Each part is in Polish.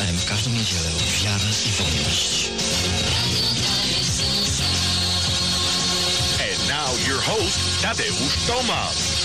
AM w każdą niedzielę Wiara i Wolność. And now your host, Tadeusz Tomasz.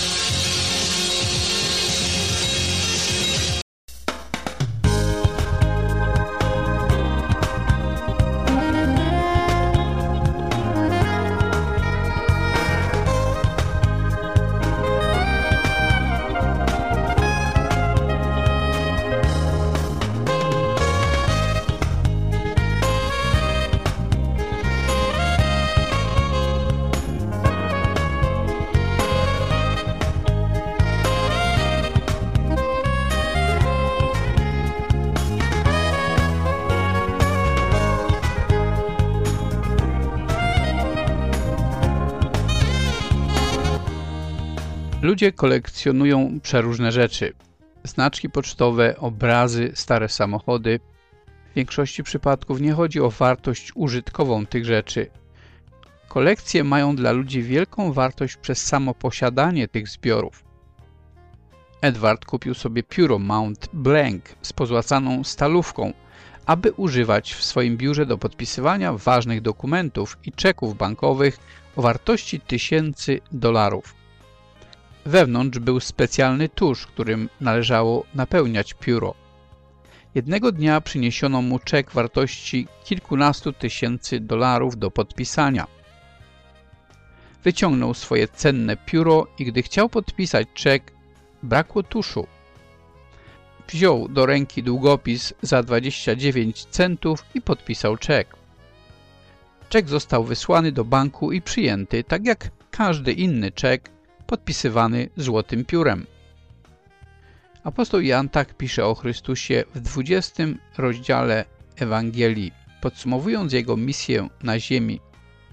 Ludzie kolekcjonują przeróżne rzeczy. Znaczki pocztowe, obrazy, stare samochody. W większości przypadków nie chodzi o wartość użytkową tych rzeczy. Kolekcje mają dla ludzi wielką wartość przez samo posiadanie tych zbiorów. Edward kupił sobie pióro Mont Blanc z pozłacaną stalówką, aby używać w swoim biurze do podpisywania ważnych dokumentów i czeków bankowych o wartości $1000. Wewnątrz był specjalny tusz, którym należało napełniać pióro. Jednego dnia przyniesiono mu czek wartości kilkunastu tysięcy dolarów do podpisania. Wyciągnął swoje cenne pióro i gdy chciał podpisać czek, brakło tuszu. Wziął do ręki długopis za 29 centów i podpisał czek. Czek został wysłany do banku i przyjęty, tak jak każdy inny czek, podpisywany złotym piórem. Apostoł Jan tak pisze o Chrystusie w 20 rozdziale Ewangelii, podsumowując jego misję na ziemi.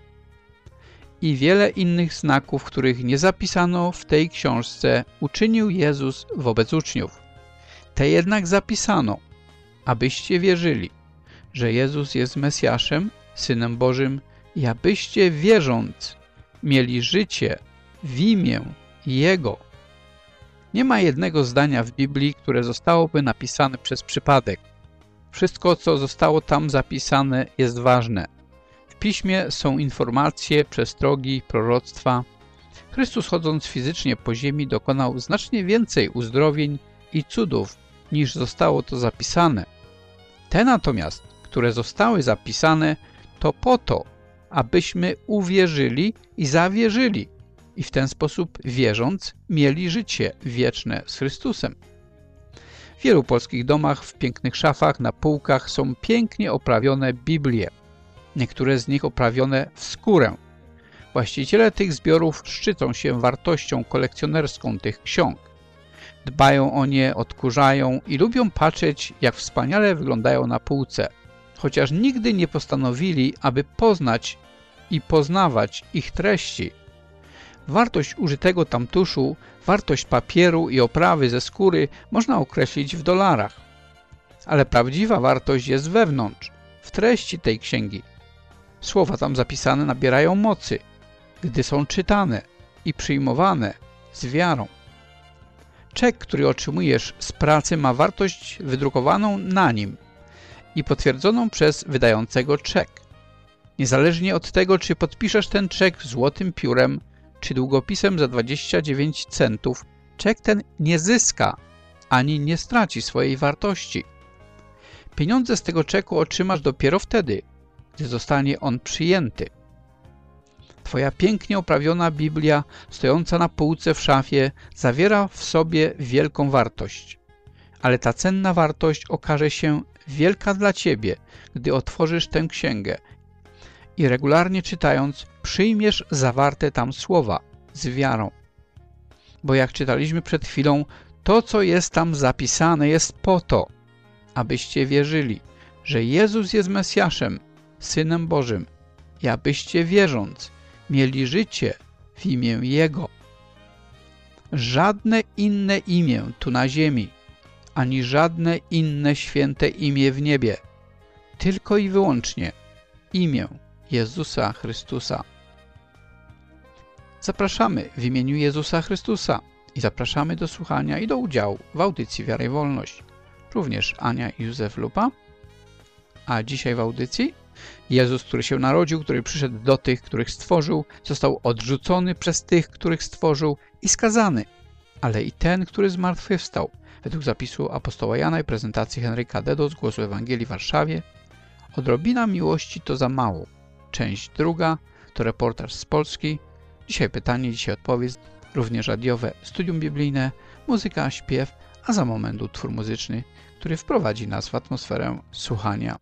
I wiele innych znaków, których nie zapisano w tej książce, uczynił Jezus wobec uczniów. Te jednak zapisano, abyście wierzyli, że Jezus jest Mesjaszem, Synem Bożym i abyście wierząc mieli życie w imię Jego. Nie ma jednego zdania w Biblii, które zostałoby napisane przez przypadek. Wszystko, co zostało tam zapisane, jest ważne. W Piśmie są informacje, przestrogi, proroctwa. Chrystus, chodząc fizycznie po ziemi, dokonał znacznie więcej uzdrowień i cudów, niż zostało to zapisane. Te natomiast, które zostały zapisane, to po to, abyśmy uwierzyli i zawierzyli i w ten sposób, wierząc, mieli życie wieczne z Chrystusem. W wielu polskich domach w pięknych szafach na półkach są pięknie oprawione Biblie, niektóre z nich oprawione w skórę. Właściciele tych zbiorów szczycą się wartością kolekcjonerską tych ksiąg. Dbają o nie, odkurzają i lubią patrzeć, jak wspaniale wyglądają na półce, chociaż nigdy nie postanowili, aby poznać i poznawać ich treści. Wartość użytego tam tuszu, wartość papieru i oprawy ze skóry można określić w dolarach. Ale prawdziwa wartość jest wewnątrz, w treści tej księgi. Słowa tam zapisane nabierają mocy, gdy są czytane i przyjmowane z wiarą. Czek, który otrzymujesz z pracy, ma wartość wydrukowaną na nim i potwierdzoną przez wydającego czek. Niezależnie od tego, czy podpiszesz ten czek złotym piórem, czy długopisem za 29 centów, czek ten nie zyska ani nie straci swojej wartości. Pieniądze z tego czeku otrzymasz dopiero wtedy, gdy zostanie on przyjęty. Twoja pięknie oprawiona Biblia, stojąca na półce w szafie, zawiera w sobie wielką wartość. Ale ta cenna wartość okaże się wielka dla Ciebie, gdy otworzysz tę księgę i regularnie czytając, przyjmiesz zawarte tam słowa z wiarą. Bo jak czytaliśmy przed chwilą, to, co jest tam zapisane, jest po to, abyście wierzyli, że Jezus jest Mesjaszem, Synem Bożym i abyście wierząc, mieli życie w imię Jego. Żadne inne imię tu na ziemi, ani żadne inne święte imię w niebie, tylko i wyłącznie imię Jezusa Chrystusa. Zapraszamy w imieniu Jezusa Chrystusa i zapraszamy do słuchania i do udziału w audycji Wiara i Wolność. również Ania i Józef Lupa. A dzisiaj w audycji Jezus, który się narodził, który przyszedł do tych, których stworzył, został odrzucony przez tych, których stworzył i skazany, ale i ten, który zmartwychwstał. Według zapisu apostoła Jana i prezentacji Henryka Dedo z Głosu Ewangelii w Warszawie. Odrobina miłości to za mało. Część druga to reportaż z Polski. Dzisiaj pytanie, dzisiaj odpowiedź. Również radiowe studium biblijne, muzyka, śpiew, a za moment utwór muzyczny, który wprowadzi nas w atmosferę słuchania.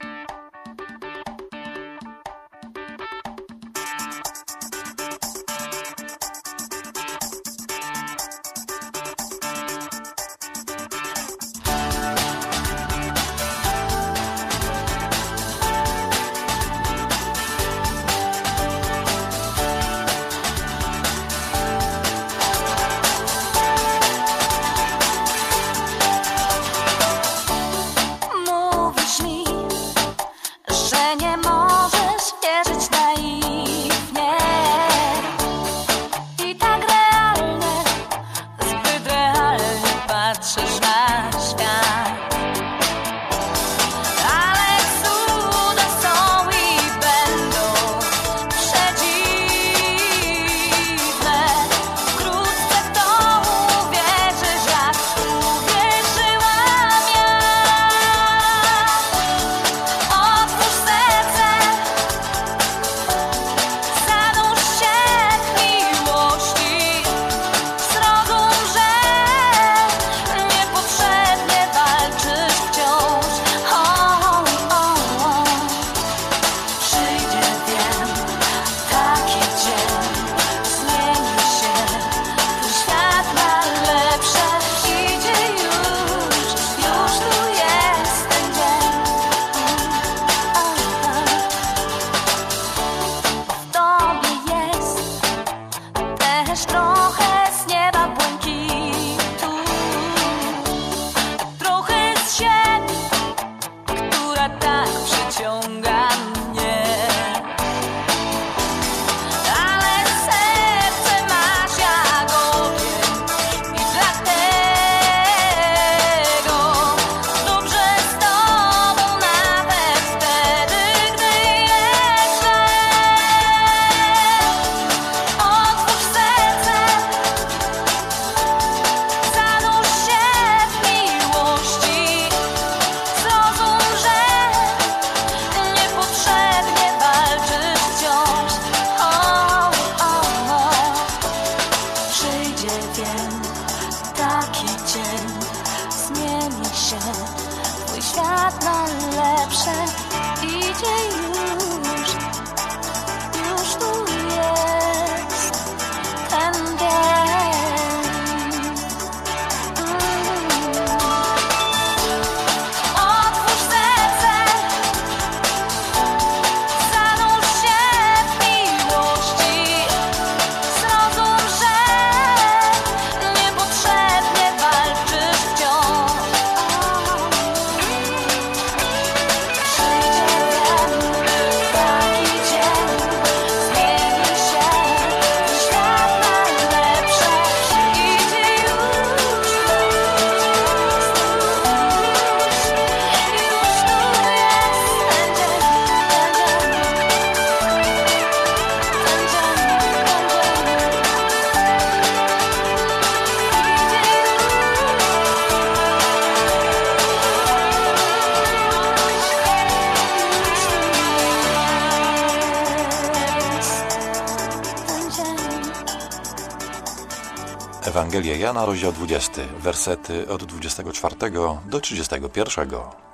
Ewangelia Jana, rozdział 20, wersety od 24 do 31.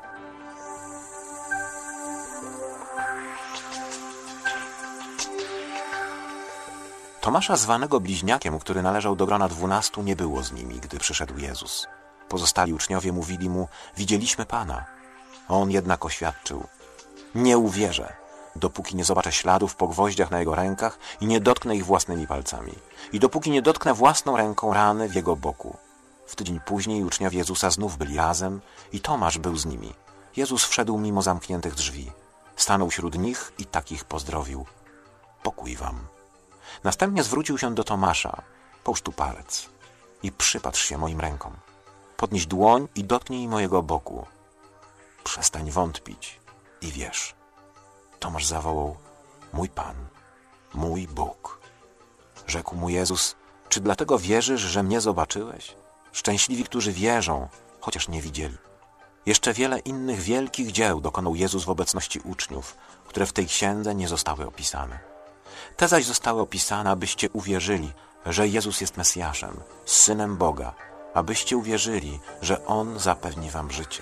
Tomasza, zwanego bliźniakiem, który należał do grona 12, nie było z nimi, gdy przyszedł Jezus. Pozostali uczniowie mówili mu: widzieliśmy Pana. On jednak oświadczył: nie uwierzę, dopóki nie zobaczę śladów po gwoździach na jego rękach i nie dotknę ich własnymi palcami. I dopóki nie dotknę własną ręką rany w jego boku. W tydzień później uczniowie Jezusa znów byli razem i Tomasz był z nimi. Jezus wszedł mimo zamkniętych drzwi. Stanął wśród nich i takich pozdrowił: pokój wam. Następnie zwrócił się do Tomasza: połóż tu palec i przypatrz się moim rękom. Podnieś dłoń i dotknij mojego boku. Przestań wątpić i wierz. Tomasz zawołał: mój Pan, mój Bóg. Rzekł mu Jezus: czy dlatego wierzysz, że mnie zobaczyłeś? Szczęśliwi, którzy wierzą, chociaż nie widzieli. Jeszcze wiele innych wielkich dzieł dokonał Jezus w obecności uczniów, które w tej księdze nie zostały opisane. Te zaś zostały opisane, abyście uwierzyli, że Jezus jest Mesjaszem, Synem Boga, abyście uwierzyli, że On zapewni wam życie.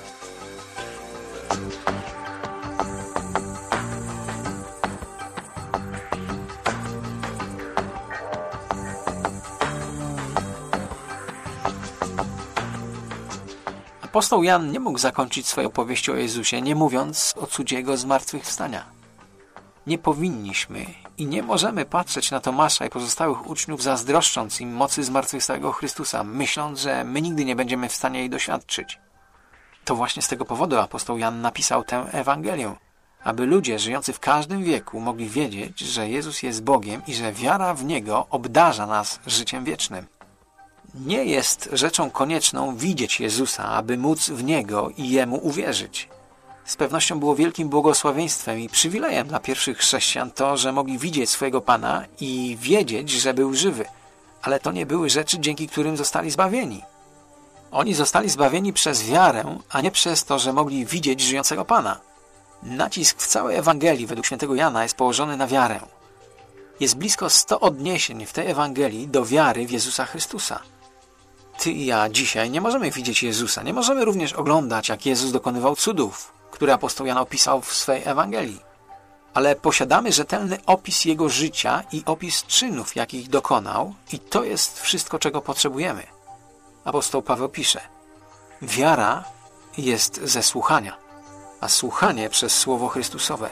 Apostoł Jan nie mógł zakończyć swojej opowieści o Jezusie, nie mówiąc o cudzie Jego zmartwychwstania. Nie powinniśmy i nie możemy patrzeć na Tomasza i pozostałych uczniów, zazdroszcząc im mocy zmartwychwstałego Chrystusa, myśląc, że my nigdy nie będziemy w stanie jej doświadczyć. To właśnie z tego powodu apostoł Jan napisał tę Ewangelię, aby ludzie żyjący w każdym wieku mogli wiedzieć, że Jezus jest Bogiem i że wiara w Niego obdarza nas życiem wiecznym. Nie jest rzeczą konieczną widzieć Jezusa, aby móc w Niego i Jemu uwierzyć. Z pewnością było wielkim błogosławieństwem i przywilejem dla pierwszych chrześcijan to, że mogli widzieć swojego Pana i wiedzieć, że był żywy. Ale to nie były rzeczy, dzięki którym zostali zbawieni. Oni zostali zbawieni przez wiarę, a nie przez to, że mogli widzieć żyjącego Pana. Nacisk w całej Ewangelii według świętego Jana jest położony na wiarę. Jest blisko 100 odniesień w tej Ewangelii do wiary w Jezusa Chrystusa. Ty i ja dzisiaj nie możemy widzieć Jezusa. Nie możemy również oglądać, jak Jezus dokonywał cudów, które apostoł Jan opisał w swej Ewangelii. Ale posiadamy rzetelny opis Jego życia i opis czynów, jakich dokonał, i to jest wszystko, czego potrzebujemy. Apostoł Paweł pisze: wiara jest ze słuchania, a słuchanie przez Słowo Chrystusowe.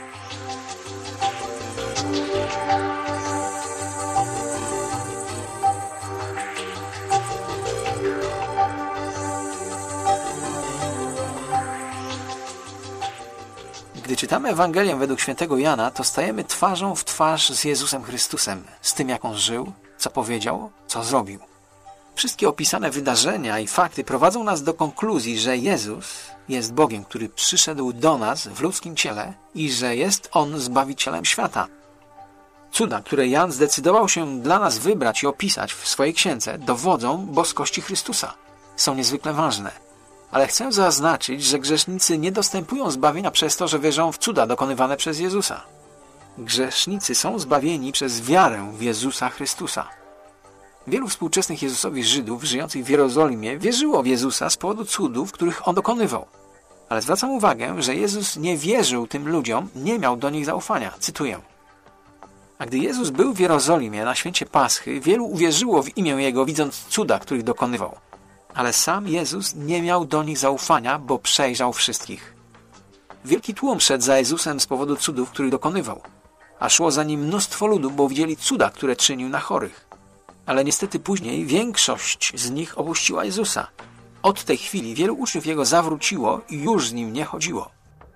Gdy czytamy Ewangelię według świętego Jana, to stajemy twarzą w twarz z Jezusem Chrystusem, z tym, jak On żył, co powiedział, co zrobił. Wszystkie opisane wydarzenia i fakty prowadzą nas do konkluzji, że Jezus jest Bogiem, który przyszedł do nas w ludzkim ciele i że jest On Zbawicielem świata. Cuda, które Jan zdecydował się dla nas wybrać i opisać w swojej księdze, dowodzą boskości Chrystusa. Są niezwykle ważne. Ale chcę zaznaczyć, że grzesznicy nie dostępują zbawienia przez to, że wierzą w cuda dokonywane przez Jezusa. Grzesznicy są zbawieni przez wiarę w Jezusa Chrystusa. Wielu współczesnych Jezusowi Żydów żyjących w Jerozolimie wierzyło w Jezusa z powodu cudów, których On dokonywał. Ale zwracam uwagę, że Jezus nie wierzył tym ludziom, nie miał do nich zaufania. Cytuję: a gdy Jezus był w Jerozolimie na święcie Paschy, wielu uwierzyło w imię Jego, widząc cuda, których dokonywał. Ale sam Jezus nie miał do nich zaufania, bo przejrzał wszystkich. Wielki tłum szedł za Jezusem z powodu cudów, których dokonywał, a szło za nim mnóstwo ludu, bo widzieli cuda, które czynił na chorych. Ale niestety później większość z nich opuściła Jezusa. Od tej chwili wielu uczniów Jego zawróciło i już z Nim nie chodziło.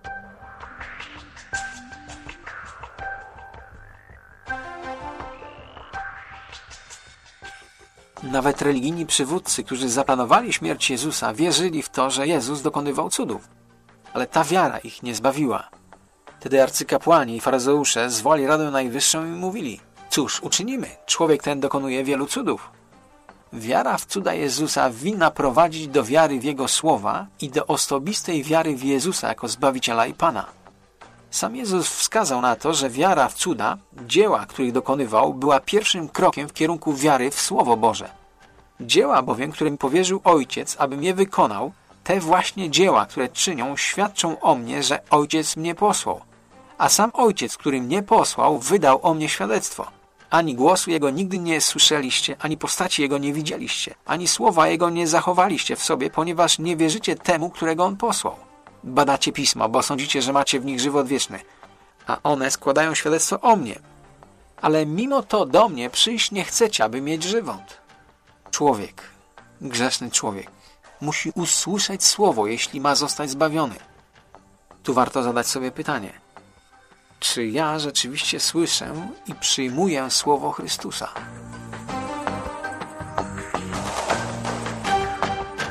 Nawet religijni przywódcy, którzy zaplanowali śmierć Jezusa, wierzyli w to, że Jezus dokonywał cudów. Ale ta wiara ich nie zbawiła. Wtedy arcykapłani i faryzeusze zwołali Radę Najwyższą i mówili: cóż uczynimy? Człowiek ten dokonuje wielu cudów. Wiara w cuda Jezusa winna prowadzić do wiary w Jego słowa i do osobistej wiary w Jezusa jako Zbawiciela i Pana. Sam Jezus wskazał na to, że wiara w cuda, dzieła, których dokonywał, była pierwszym krokiem w kierunku wiary w Słowo Boże. Dzieła bowiem, które mi powierzył Ojciec, abym je wykonał, te właśnie dzieła, które czynią, świadczą o mnie, że Ojciec mnie posłał. A sam Ojciec, który mnie posłał, wydał o mnie świadectwo. Ani głosu Jego nigdy nie słyszeliście, ani postaci Jego nie widzieliście, ani słowa Jego nie zachowaliście w sobie, ponieważ nie wierzycie temu, którego On posłał. Badacie pisma, bo sądzicie, że macie w nich żywot wieczny, a one składają świadectwo o mnie. Ale mimo to do mnie przyjść nie chcecie, aby mieć żywot. Człowiek, grzeszny człowiek, musi usłyszeć słowo, jeśli ma zostać zbawiony. Tu warto zadać sobie pytanie: czy ja rzeczywiście słyszę i przyjmuję słowo Chrystusa?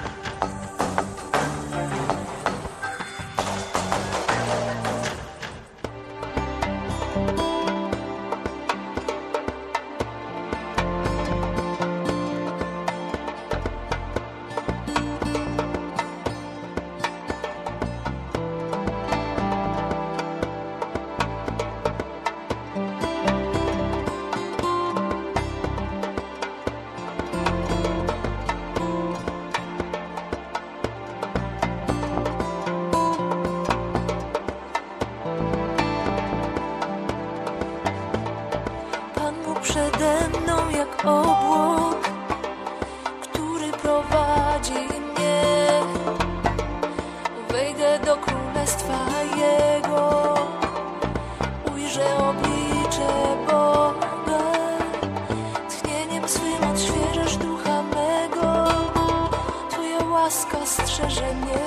przede mną jak obłok, który prowadzi mnie. Wejdę do królestwa Jego, ujrzę oblicze Boga. Tchnieniem swym odświeżasz ducha mego, Twoja łaska strzeże mnie.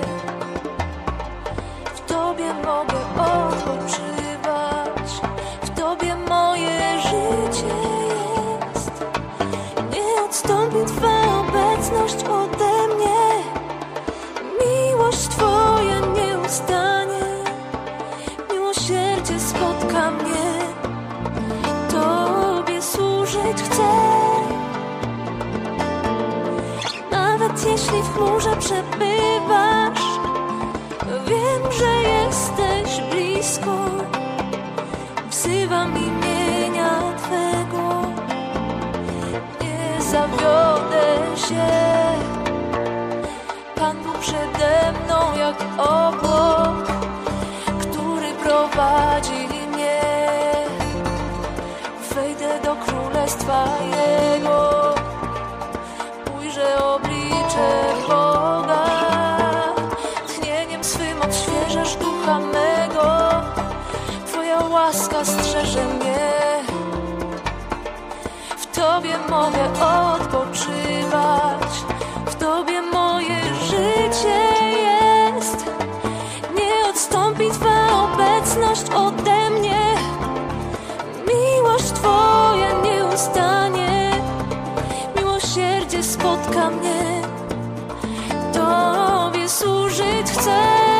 W Tobie mogę odpoczywać, w Tobie moje życie jest. Nie odstąpi Twa obecność ode mnie, miłość Twoja nie ustanie, miłosierdzie spotka mnie. Tobie służyć chcę, nawet jeśli w chmurze przebywasz, wiem, że jesteś blisko. Wzywam imienia Twego, nie zawiodę się. Pan Bóg przede mną jak obłok, który prowadzi mnie. Wejdę do królestwa Jego, ujrzę oblicze Boga. Tchnieniem swym odświeżasz ducha mego, Twoja łaska strzeże mnie. W Tobie mogę odpoczywać, w Tobie moje życie jest. Nie odstąpi Twa obecność ode mnie, miłość Twoja nie ustanie, miłosierdzie spotka mnie. Tobie służyć chcę,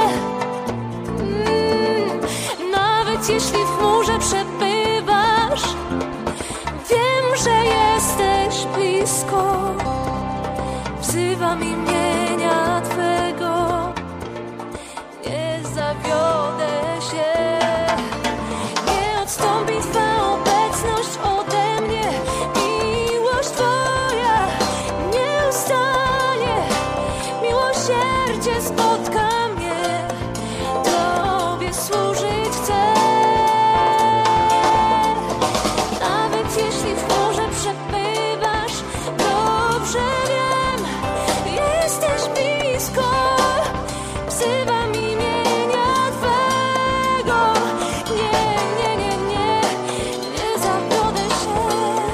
nawet jeśli w chmurze przebywasz, wiem, że jesteś blisko. Wzywam imienia Twego, nie zawiodę się. Nie odstąpi Twa obecność ode mnie, miłość Twoja nie ustanie, miłosierdzie spotka mnie. Tobie służyć chcę, nawet jeśli w chmurze przebywasz, dobrze wiem, jesteś blisko. Wzywam imienia Twego, nie zawiodę się.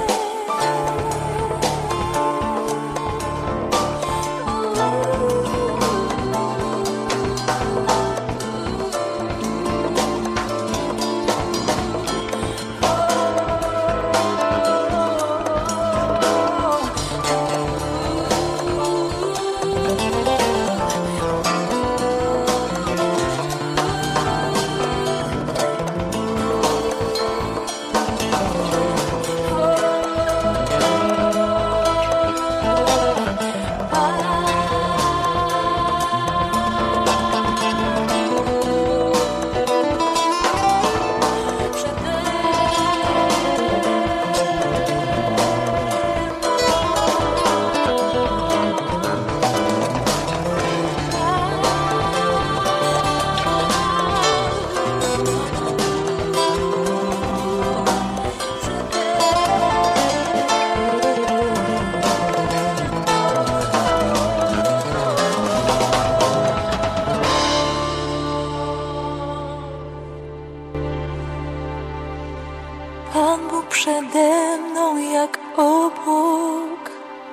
Pan Bóg przede mną jak obłok,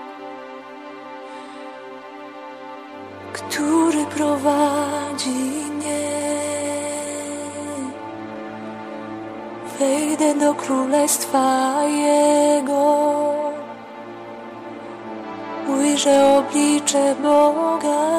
który prowadzi mnie. Wejdę do królestwa Jego, ujrzę oblicze Boga.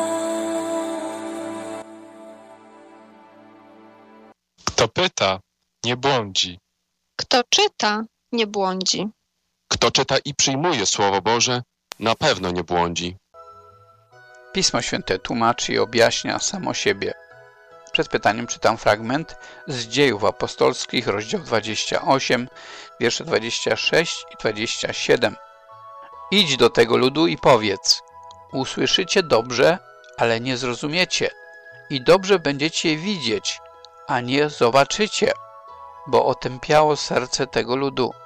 Kto pyta, nie błądzi. Kto czyta, nie błądzi. Kto czyta i przyjmuje Słowo Boże, na pewno nie błądzi. Pismo Święte tłumaczy i objaśnia samo siebie. Przed pytaniem czytam fragment z Dziejów Apostolskich, rozdział 28, wiersze 26 i 27. Idź do tego ludu i powiedz: usłyszycie dobrze, ale nie zrozumiecie, i dobrze będziecie widzieć, a nie zobaczycie, bo otępiało serce tego ludu.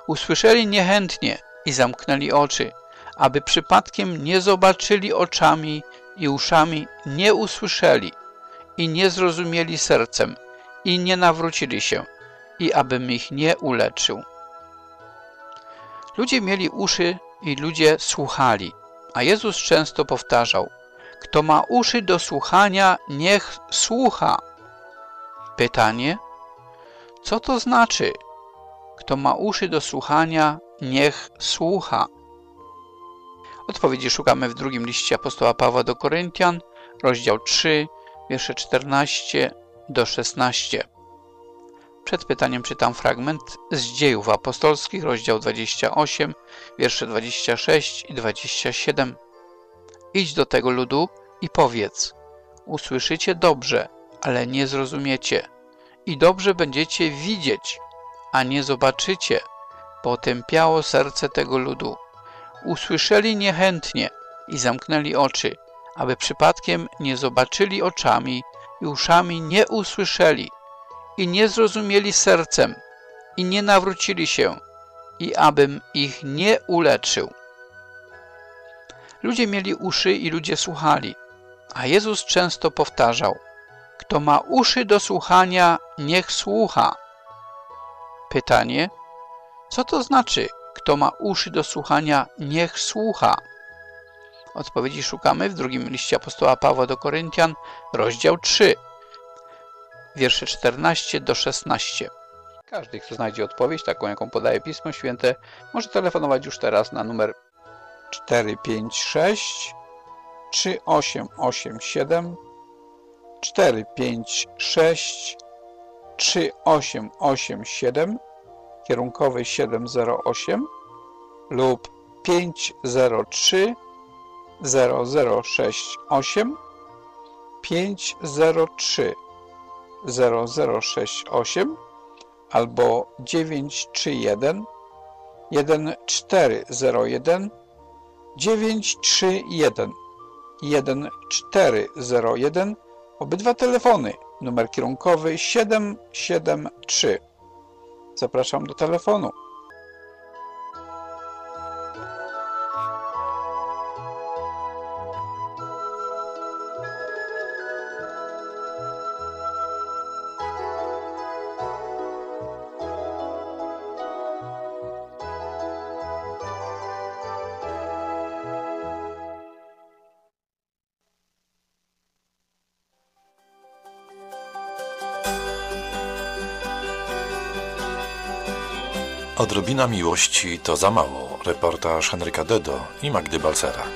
Usłyszeli niechętnie i zamknęli oczy, aby przypadkiem nie zobaczyli oczami i uszami, nie usłyszeli i nie zrozumieli sercem i nie nawrócili się, i abym ich nie uleczył. Ludzie mieli uszy i ludzie słuchali, a Jezus często powtarzał: kto ma uszy do słuchania, niech słucha. Pytanie: co to znaczy? Kto ma uszy do słuchania, niech słucha. Odpowiedzi szukamy w drugim liście apostoła Pawła do Koryntian, rozdział 3, wiersze 14 do 16. Przed pytaniem czytam fragment z Dziejów Apostolskich, rozdział 28, wiersze 26 i 27. Idź do tego ludu i powiedz: usłyszycie dobrze, ale nie zrozumiecie, i dobrze będziecie widzieć, a nie zobaczycie, bo tępiało serce tego ludu. Usłyszeli niechętnie i zamknęli oczy, aby przypadkiem nie zobaczyli oczami i uszami nie usłyszeli i nie zrozumieli sercem i nie nawrócili się, i abym ich nie uleczył. Ludzie mieli uszy i ludzie słuchali, a Jezus często powtarzał: kto ma uszy do słuchania, niech słucha. Pytanie: co to znaczy, kto ma uszy do słuchania, niech słucha? Odpowiedzi szukamy w drugim liście apostoła Pawła do Koryntian, rozdział 3, wiersze 14 do 16. Każdy, kto znajdzie odpowiedź, taką jaką podaje Pismo Święte, może telefonować już teraz na numer 456 3887 456 3887, kierunkowy 708 lub 503 0068 503 0068 albo 931 1401 931 1401. Obydwa telefony, numer kierunkowy 773. Zapraszam do telefonu. Odrobina miłości to za mało. Reportaż Henryka Dedo i Magdy Balcerak.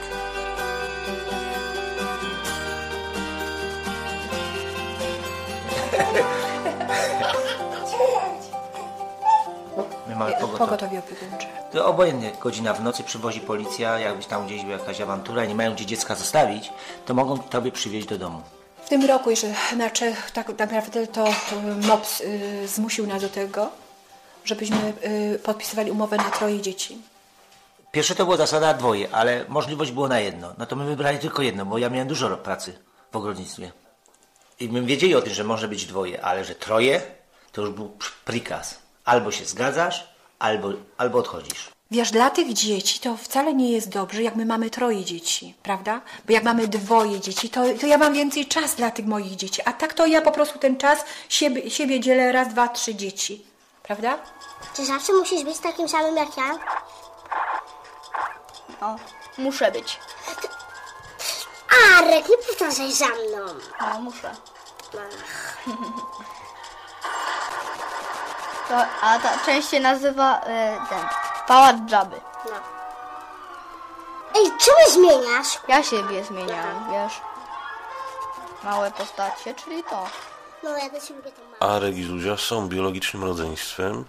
My mamy pogotowie opiekuńcze. To obojętnie, godzina w nocy przywozi policja, jakbyś tam gdzieś była jakaś awantura i nie mają gdzie dziecka zostawić, to mogą tobie przywieźć do domu. W tym roku jeszcze tak naprawdę to MOPS zmusił nas do tego, żebyśmy podpisywali umowę na 3 dzieci. Pierwsze to była zasada 2, ale możliwość było na 1. No to my wybrali tylko 1, bo ja miałem dużo pracy w ogrodnictwie. I my wiedzieli o tym, że może być 2, ale że 3 to już był prikaz. Albo się zgadzasz, albo odchodzisz. Wiesz, dla tych dzieci to wcale nie jest dobrze, jak my mamy 3 dzieci, prawda? Bo jak mamy 2 dzieci, to ja mam więcej czasu dla tych moich dzieci. A tak to ja po prostu ten czas siebie dzielę 1, 2, 3 dzieci. Prawda? Czy zawsze musisz być takim samym jak ja? No, muszę być. Arek, nie powtarzaj za mną. No, muszę. A ta część się nazywa Pałac Dżaby. No. Ej, czemu zmieniasz? Ja siebie zmieniam, wiesz. Małe postacie, czyli to. No, ja też lubię to małe. Arek i Zuzia są biologicznym rodzeństwem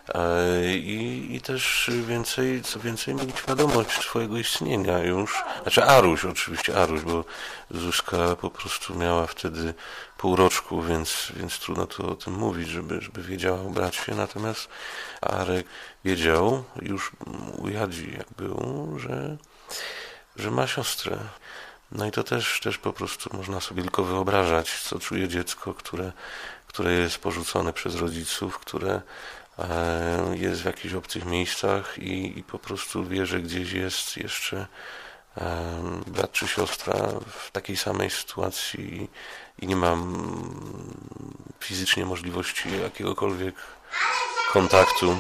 i też co więcej mieli świadomość swojego istnienia już. Znaczy Aruś, bo Zuzka po prostu miała wtedy półroczku, więc trudno to o tym mówić, żeby wiedziała o bracie. Natomiast Arek wiedział już u Jadzi, jak był, że ma siostrę. No i to też po prostu można sobie tylko wyobrażać, co czuje dziecko, które jest porzucone przez rodziców, które jest w jakichś obcych miejscach i po prostu wie, że gdzieś jest jeszcze brat czy siostra w takiej samej sytuacji i nie mam fizycznie możliwości jakiegokolwiek kontaktu.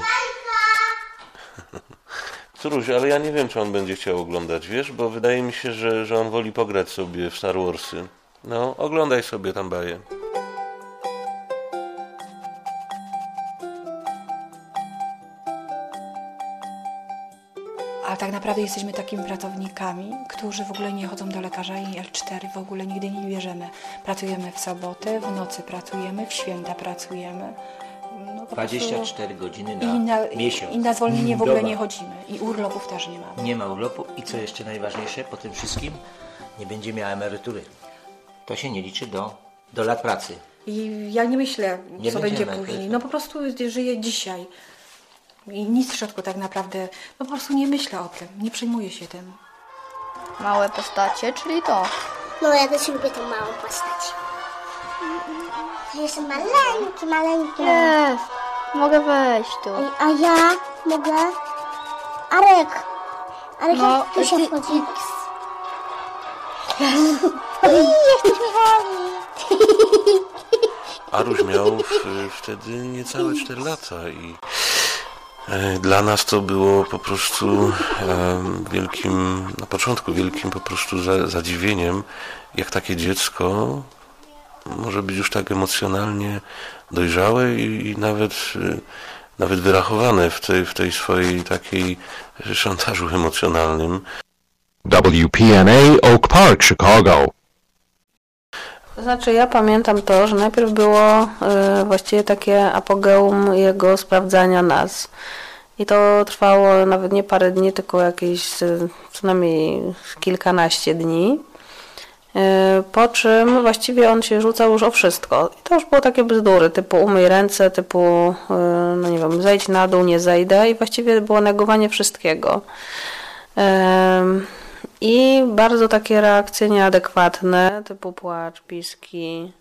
Córuś, ale ja nie wiem, czy on będzie chciał oglądać, wiesz, bo wydaje mi się, że on woli pograć sobie w Star Warsy. No, oglądaj sobie tam baję. A tak naprawdę jesteśmy takimi pracownikami, którzy w ogóle nie chodzą do lekarza i L4 w ogóle nigdy nie bierzemy. Pracujemy w sobotę, w nocy pracujemy, w święta pracujemy. No, 24 godziny na miesiąc. I na zwolnienie w ogóle nie chodzimy. I urlopów też nie mamy. Nie ma urlopu i co jeszcze najważniejsze, po tym wszystkim nie będzie miała emerytury. To się nie liczy do lat pracy. I ja nie myślę, co będzie później. No po prostu żyję dzisiaj. I nic w środku tak naprawdę, no po prostu nie myślę o tym, nie przejmuję się tym. Małe postacie, czyli to. No ja też lubię tą małą postać. Ja jestem maleńki. Jest, mogę wejść tu. A ja mogę? Arek, no, jak tu się wchodzi? Jesteś Michali. Aruś miał wtedy niecałe 4 lata i dla nas to było po prostu na początku wielkim po prostu zadziwieniem, jak takie dziecko może być już tak emocjonalnie dojrzałe i nawet wyrachowane w tej swojej takiej szantażu emocjonalnym. WPNA Oak Park, Chicago. To znaczy ja pamiętam to, że najpierw było właściwie takie apogeum jego sprawdzania nas. I to trwało nawet nie parę dni, tylko jakieś co najmniej kilkanaście dni. Po czym właściwie on się rzucał już o wszystko. I to już było takie bzdury, typu umyj ręce, typu no nie wiem, zejdź na dół, nie zejdę. I właściwie było negowanie wszystkiego. I bardzo takie reakcje nieadekwatne, typu płacz, piski,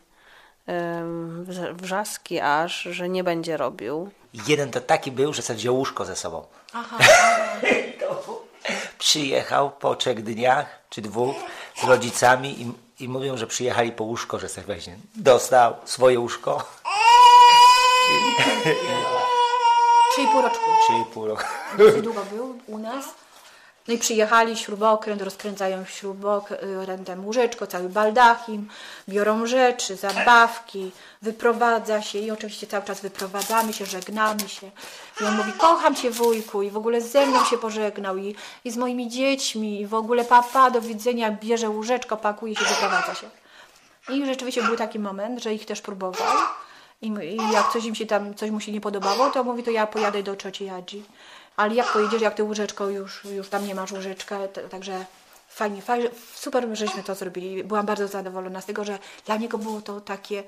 wrzaski aż, że nie będzie robił. Jeden to taki był, że sobie wziął łóżko ze sobą. Aha. Przyjechał po 3 dniach, czy 2 z rodzicami i mówią, że przyjechali po łóżko, że sobie weźmie. Dostał swoje łóżko. 3,5 roczku. 3,5 roku. Długo był u nas. No i przyjechali, śrubokręt, rozkręcają śrubokrętem łóżeczko, cały baldachim, biorą rzeczy, zabawki, wyprowadza się i oczywiście cały czas wyprowadzamy się, żegnamy się. I on mówi, kocham Cię wujku i w ogóle ze mną się pożegnał i z moimi dziećmi i w ogóle papa, do widzenia, bierze łóżeczko, pakuje się, wyprowadza się. I rzeczywiście był taki moment, że ich też próbował i jak coś mu się nie podobało, to mówi, to ja pojadę do cioci Jadzi. Ale jak pojedziesz, jak ty łóżeczko, już tam nie masz łóżeczka, także fajnie, super żeśmy to zrobili. Byłam bardzo zadowolona z tego, że dla niego było to takie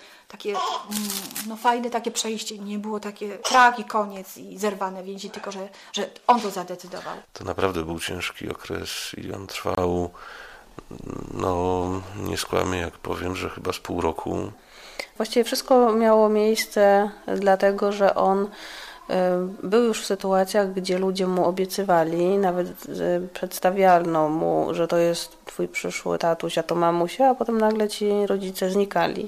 no fajne takie przejście, nie było takie krak i koniec i zerwane więzi, tylko że on to zadecydował. To naprawdę był ciężki okres i on trwał, no nie skłamię jak powiem, że chyba z pół roku. Właściwie wszystko miało miejsce dlatego, że on był już w sytuacjach, gdzie ludzie mu obiecywali, nawet przedstawiano mu, że to jest twój przyszły tatuś, a to mamusia, a potem nagle ci rodzice znikali.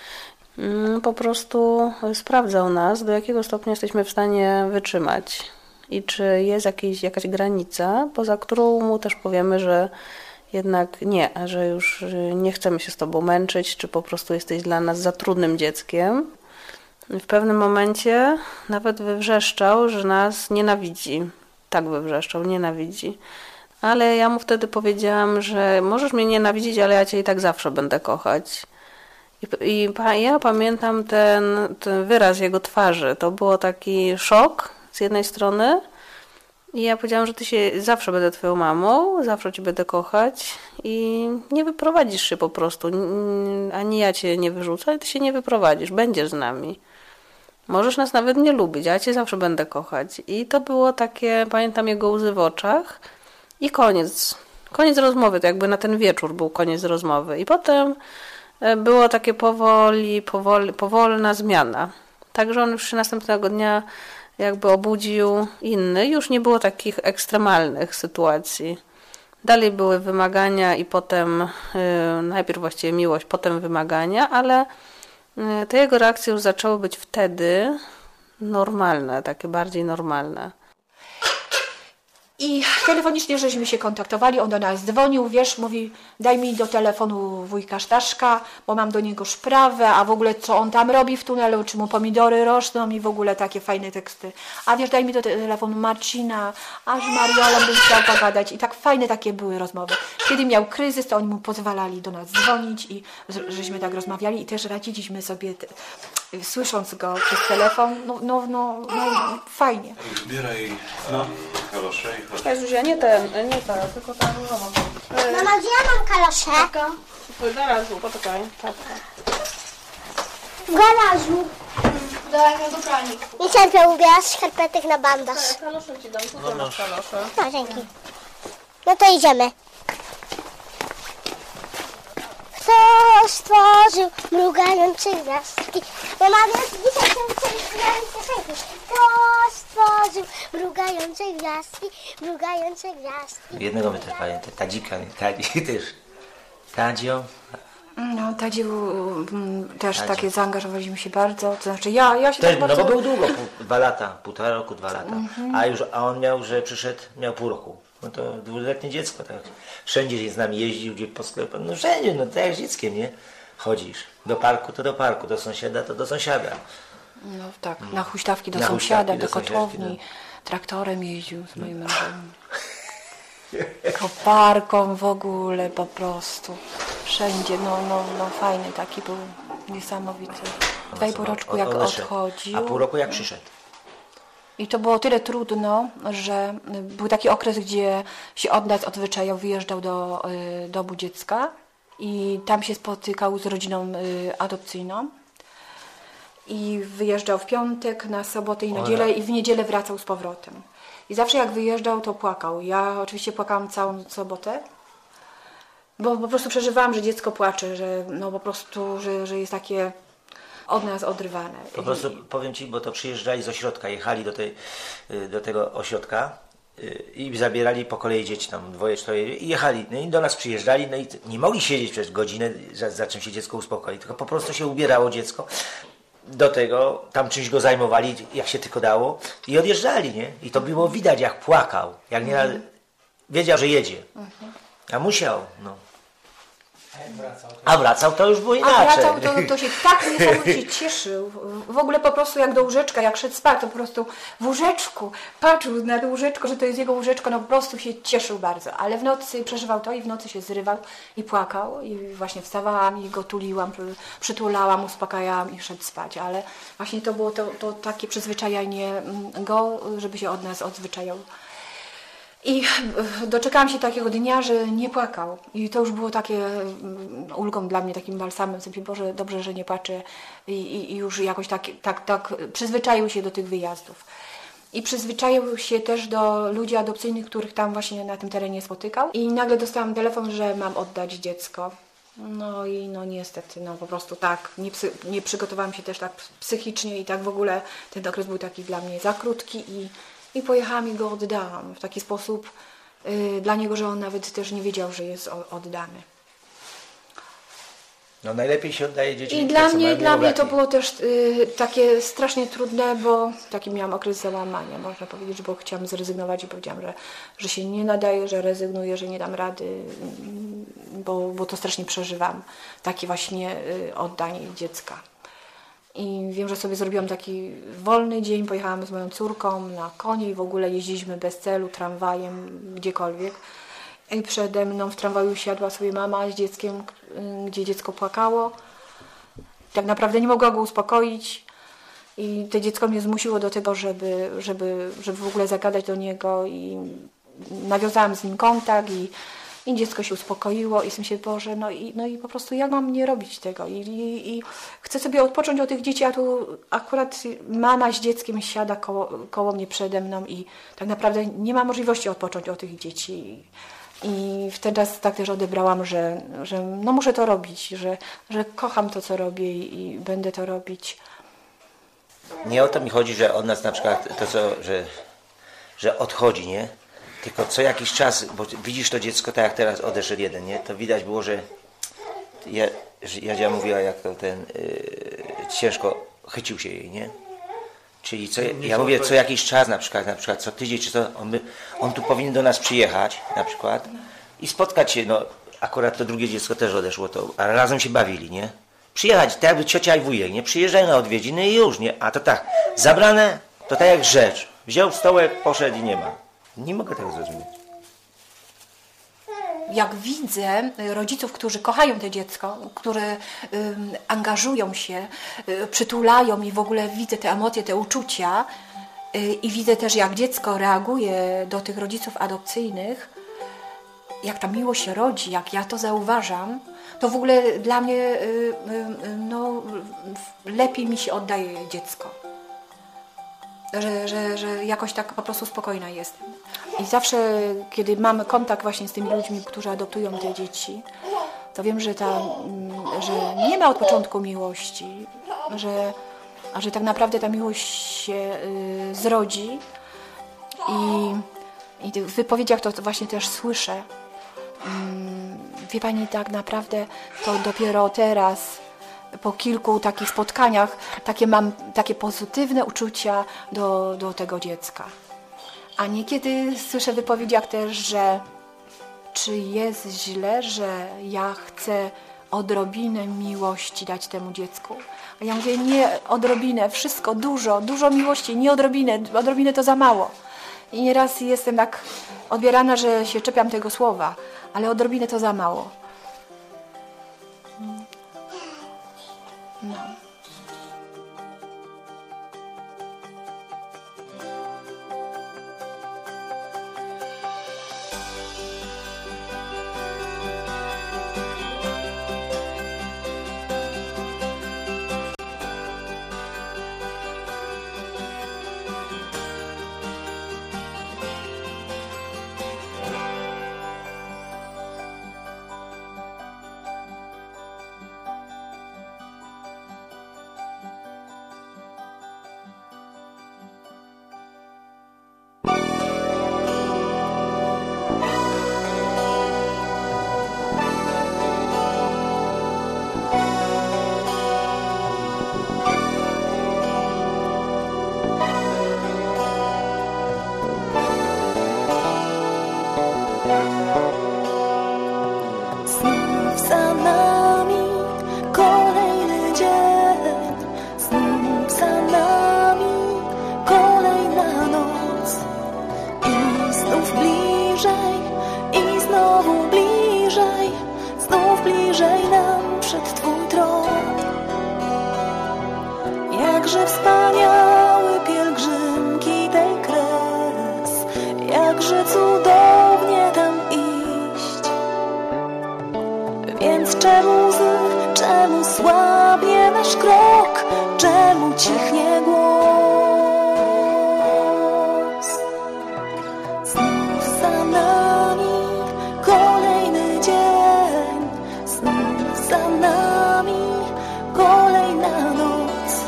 Po prostu sprawdzał nas, do jakiego stopnia jesteśmy w stanie wytrzymać i czy jest jakaś granica, poza którą mu też powiemy, że jednak nie, że już nie chcemy się z tobą męczyć, czy po prostu jesteś dla nas za trudnym dzieckiem. W pewnym momencie nawet wywrzeszczał, że nas nienawidzi. Tak wywrzeszczał, nienawidzi. Ale ja mu wtedy powiedziałam, że możesz mnie nienawidzić, ale ja cię i tak zawsze będę kochać. I ja pamiętam ten wyraz jego twarzy. To było taki szok z jednej strony. I ja powiedziałam, że zawsze będę twoją mamą, zawsze cię będę kochać i nie wyprowadzisz się po prostu. Ani ja cię nie wyrzucę, ale ty się nie wyprowadzisz, będziesz z nami. Możesz nas nawet nie lubić, a ja cię zawsze będę kochać. I to było takie, pamiętam jego łzy w oczach i koniec rozmowy, to jakby na ten wieczór był koniec rozmowy. I potem było takie powolna zmiana. Także on już następnego dnia jakby obudził inny. Już nie było takich ekstremalnych sytuacji. Dalej były wymagania i potem, najpierw właściwie miłość, potem wymagania, ale te jego reakcje już zaczęły być wtedy normalne, takie bardziej normalne. I telefonicznie żeśmy się kontaktowali, on do nas dzwonił, wiesz, mówi, daj mi do telefonu wujka Staszka, bo mam do niego sprawę, a w ogóle co on tam robi w tunelu, czy mu pomidory rosną i w ogóle takie fajne teksty. A wiesz, daj mi do telefonu Marcina, aż Mariolą bym chciał pogadać. I tak fajne takie były rozmowy. Kiedy miał kryzys, to oni mu pozwalali do nas dzwonić i żeśmy tak rozmawiali i też radziliśmy sobie, słysząc go przez telefon, no fajnie. Zbieraj kalosze i chodź. Zuzia, nie ta, tylko ta różowa. Mama, gdzie ja mam kalosze? W garażu, poczekaj. W garażu. Daj do pralni. Nie cierpię ubierać skarpetek na bandaż. Kalosze ci dam, tu masz kalosze. No, dzięki. No to idziemy. Kto stworzył mrugające gwiazdki? Mama, wiesz, dzisiaj chcę piosenki. Kto stworzył mrugające gwiazdki? Jednego my też pamiętam, Tadzika, Tadzi też. Tadzio. No, Tadziu też takie zaangażowaliśmy się bardzo, to znaczy ja się tak bardzo... No bo był długo, 2 lata, 1,5 roku, 2 lata. A on miał, że przyszedł, miał pół roku. No to 2-letnie dziecko, tak. Wszędzie z nami jeździł, gdzie po sklepach, no wszędzie, no tak jak z dzieckiem, nie? Chodzisz. Do parku, do sąsiada to do sąsiada. No tak, na huśtawki do sąsiada, do kotłowni, traktorem jeździł z moim mężem. Koparką w ogóle po prostu. Wszędzie, no fajny taki był, niesamowity. 2,5 roku jak odchodził. A pół roku jak przyszedł. I to było tyle trudno, że był taki okres, gdzie się od nas odzwyczajał, wyjeżdżał do domu dziecka i tam się spotykał z rodziną adopcyjną. I wyjeżdżał w piątek, na sobotę i niedzielę i w niedzielę wracał z powrotem. I zawsze jak wyjeżdżał, to płakał. Ja oczywiście płakałam całą sobotę, bo po prostu przeżywałam, że dziecko płacze, że no po prostu, że jest takie od nas odrywane. Po prostu powiem Ci, bo to przyjeżdżali z ośrodka, jechali do tego ośrodka i zabierali po kolei dzieci, tam 2, 4 i jechali. No i do nas przyjeżdżali, no i nie mogli siedzieć przez godzinę, za czym się dziecko uspokoi, tylko po prostu się ubierało dziecko. Do tego, tam czymś go zajmowali, jak się tylko dało i odjeżdżali, nie? I to było widać, jak płakał, jak nie wiedział, że jedzie. A musiał, no. A wracał, to już było inaczej. A wracał, to się tak niesamowicie cieszył. W ogóle po prostu jak do łóżeczka, jak szedł spać, to po prostu w łóżeczku, patrzył na to łóżeczko, że to jest jego łóżeczko, no po prostu się cieszył bardzo. Ale w nocy przeżywał to i w nocy się zrywał i płakał. I właśnie wstawałam i go tuliłam, przytulałam, uspokajałam i szedł spać. Ale właśnie to było to takie przyzwyczajanie go, żeby się od nas odzwyczajał. I doczekałam się takiego dnia, że nie płakał. I to już było takie ulgą dla mnie, takim balsamem. Sobie, Boże, dobrze, że nie płacze. I już jakoś tak przyzwyczaił się do tych wyjazdów. I przyzwyczaił się też do ludzi adopcyjnych, których tam właśnie na tym terenie spotykał. I nagle dostałam telefon, że mam oddać dziecko. No i no niestety, no po prostu tak, nie przygotowałam się też tak psychicznie i tak w ogóle ten okres był taki dla mnie za krótki i pojechałam i go oddałam w taki sposób dla niego, że on nawet też nie wiedział, że jest oddany. No najlepiej się oddaje dzieci. I dla mnie to było też takie strasznie trudne, bo taki miałam okres załamania, można powiedzieć, bo chciałam zrezygnować i powiedziałam, że się nie nadaje, że rezygnuję, że nie dam rady, bo to strasznie przeżywam, takie właśnie oddanie dziecka. I wiem, że sobie zrobiłam taki wolny dzień, pojechałam z moją córką na konie i w ogóle jeździliśmy bez celu, tramwajem, gdziekolwiek. I przede mną w tramwaju siadła sobie mama z dzieckiem, gdzie dziecko płakało. Tak naprawdę nie mogła go uspokoić i to dziecko mnie zmusiło do tego, żeby w ogóle zagadać do niego i nawiązałam z nim kontakt i dziecko się uspokoiło i myślę, Boże, no i po prostu jak mam nie robić tego i chcę sobie odpocząć od tych dzieci, a tu akurat mama z dzieckiem siada koło mnie przede mną i tak naprawdę nie ma możliwości odpocząć od tych dzieci. I wtedy tak też odebrałam, że no muszę to robić, że kocham to, co robię i będę to robić. Nie o to mi chodzi, że od nas na przykład to co, że odchodzi, nie? Tylko co jakiś czas, bo widzisz to dziecko, tak jak teraz odeszedł jeden, nie? To widać było, że Jadzia mówiła, jak to ten ciężko chycił się jej, nie? Czyli ja mówię co jakiś czas na przykład co tydzień, czy co, on tu powinien do nas przyjechać na przykład i spotkać się, no akurat to drugie dziecko też odeszło, ale razem się bawili, nie? Przyjechać, tak jakby ciocia i wujek, nie? Przyjeżdżają na odwiedziny i już, nie? A to tak, zabrane, to tak jak rzecz. Wziął stołek, poszedł i nie ma. Nie mogę tego zrozumieć. Jak widzę rodziców, którzy kochają to dziecko, którzy angażują się, przytulają i w ogóle widzę te emocje, te uczucia i widzę też, jak dziecko reaguje do tych rodziców adopcyjnych, jak ta miłość się rodzi, jak ja to zauważam, to w ogóle dla mnie lepiej mi się oddaje dziecko. Że jakoś tak po prostu spokojna jestem. I zawsze, kiedy mamy kontakt właśnie z tymi ludźmi, którzy adoptują te dzieci, to wiem, że nie ma od początku miłości, a że tak naprawdę ta miłość się zrodzi i w wypowiedziach to właśnie też słyszę. Wie Pani, tak naprawdę to dopiero teraz, po kilku takich spotkaniach, mam takie pozytywne uczucia do tego dziecka. A niekiedy słyszę w wypowiedziach też, że czy jest źle, że ja chcę odrobinę miłości dać temu dziecku. A ja mówię, nie odrobinę, wszystko, dużo miłości, nie odrobinę to za mało. I nieraz jestem tak odbierana, że się czepiam tego słowa, ale odrobinę to za mało. No. Jakże wspaniały pielgrzymki tej kres, jakże cudownie tam iść. Więc czemu łzy, czemu słabnie nasz krok, czemu cichnie głos? Znów za nami kolejny dzień, znów za nami kolejna noc.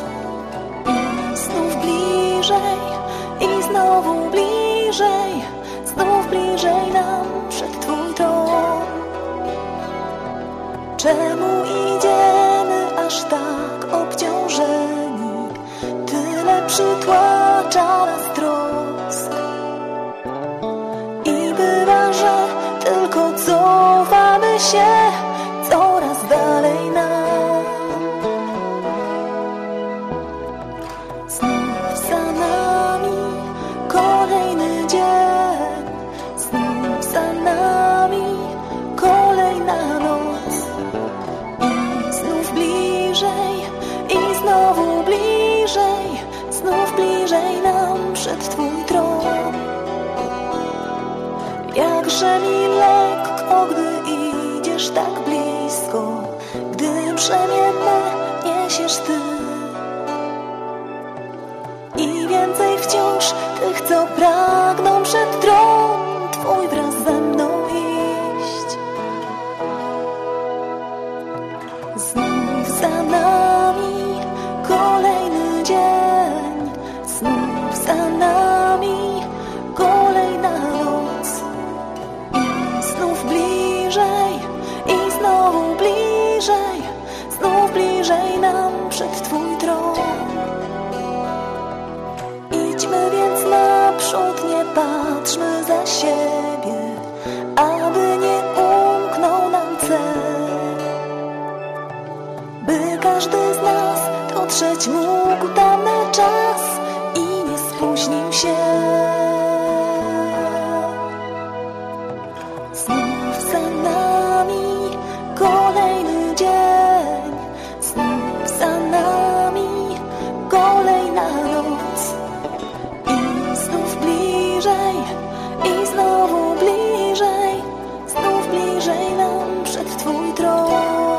I znowu bliżej, znów bliżej nam przed Twój tron. Czemu idziemy aż tak obciążeni? Tyle przytłacza nas trosk. I bywa, że tylko cofamy się coraz dalej nam. Kolejny dzień, znów za nami kolejna noc. I znów bliżej, i znowu bliżej, znów bliżej nam przed Twój tron. Jakże mi lekko, gdy idziesz tak blisko, gdy brzemienne niesiesz Ty. I więcej wciąż tych, co pragną przed tron Twój wraz ze mną iść. Znów za nami kolejny dzień, przed Twój tron. Idźmy więc naprzód, nie patrzmy za siebie, aby nie umknął nam cel, by każdy z nas dotrzeć mógł tam na czas i nie spóźnił się. Znów za nami kolejny dzień, znów za nami kolejna noc i znów bliżej i znowu bliżej, znów bliżej nam przed Twój tron.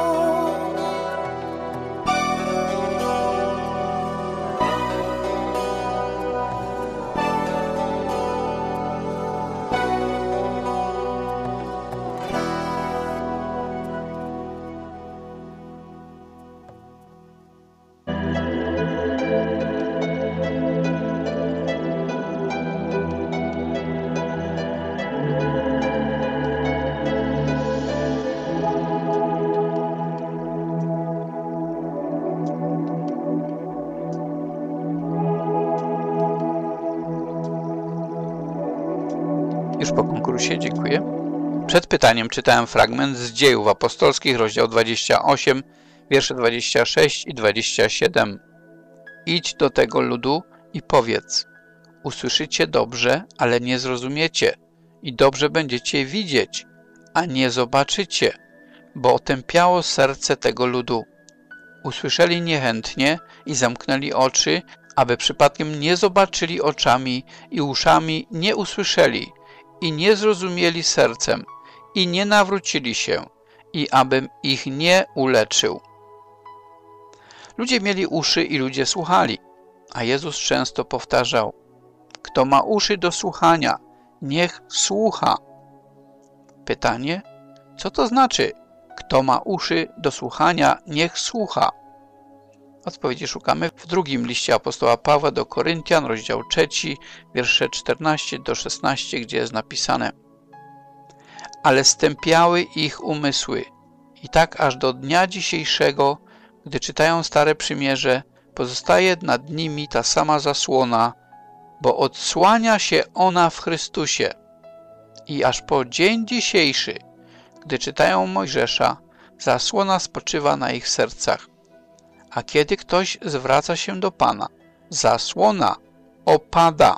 Już po konkursie, dziękuję. Przed pytaniem czytałem fragment z Dziejów Apostolskich, rozdział 28, wiersze 26 i 27. Idź do tego ludu i powiedz: usłyszycie dobrze, ale nie zrozumiecie, i dobrze będziecie widzieć, a nie zobaczycie, bo otępiało serce tego ludu. Usłyszeli niechętnie i zamknęli oczy, aby przypadkiem nie zobaczyli oczami i uszami nie usłyszeli i nie zrozumieli sercem i nie nawrócili się, i abym ich nie uleczył. Ludzie mieli uszy i ludzie słuchali, a Jezus często powtarzał: kto ma uszy do słuchania, niech słucha. Pytanie: co to znaczy? Kto ma uszy do słuchania, niech słucha. Odpowiedzi szukamy w drugim liście apostoła Pawła do Koryntian, rozdział 3, wiersze 14 do 16, gdzie jest napisane: ale stępiały ich umysły i tak aż do dnia dzisiejszego, gdy czytają Stare Przymierze, pozostaje nad nimi ta sama zasłona, bo odsłania się ona w Chrystusie. I aż po dzień dzisiejszy, gdy czytają Mojżesza, zasłona spoczywa na ich sercach. A kiedy ktoś zwraca się do Pana, zasłona opada.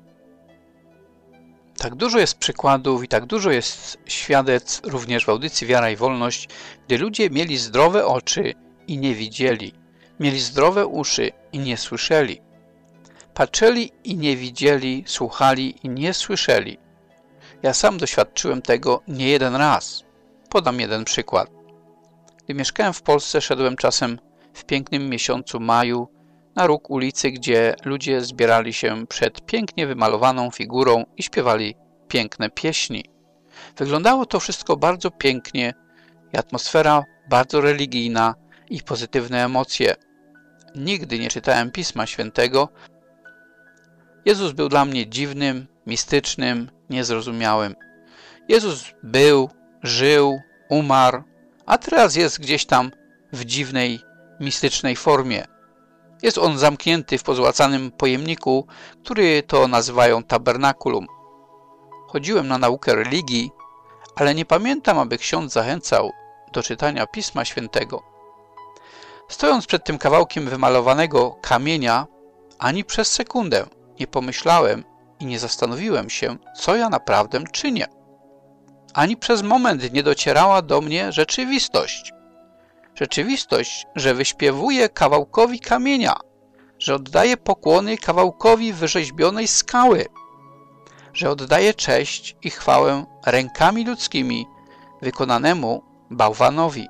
Tak dużo jest przykładów i tak dużo jest świadectw również w audycji Wiara i Wolność, gdy ludzie mieli zdrowe oczy i nie widzieli, mieli zdrowe uszy i nie słyszeli, patrzyli i nie widzieli, słuchali i nie słyszeli. Ja sam doświadczyłem tego nie jeden raz. Podam jeden przykład. Gdy mieszkałem w Polsce, szedłem czasem w pięknym miesiącu maju na róg ulicy, gdzie ludzie zbierali się przed pięknie wymalowaną figurą i śpiewali piękne pieśni. Wyglądało to wszystko bardzo pięknie i atmosfera bardzo religijna i pozytywne emocje. Nigdy nie czytałem Pisma Świętego. Jezus był dla mnie dziwnym, mistycznym, niezrozumiałym. Jezus był, żył, umarł, a teraz jest gdzieś tam w dziwnej, mistycznej formie. Jest on zamknięty w pozłacanym pojemniku, który to nazywają tabernakulum. Chodziłem na naukę religii, ale nie pamiętam, aby ksiądz zachęcał do czytania Pisma Świętego. Stojąc przed tym kawałkiem wymalowanego kamienia, ani przez sekundę nie pomyślałem i nie zastanowiłem się, co ja naprawdę czynię. Ani przez moment nie docierała do mnie rzeczywistość. Rzeczywistość, że wyśpiewuję kawałkowi kamienia, że oddaję pokłony kawałkowi wyrzeźbionej skały, że oddaję cześć i chwałę rękami ludzkimi wykonanemu bałwanowi.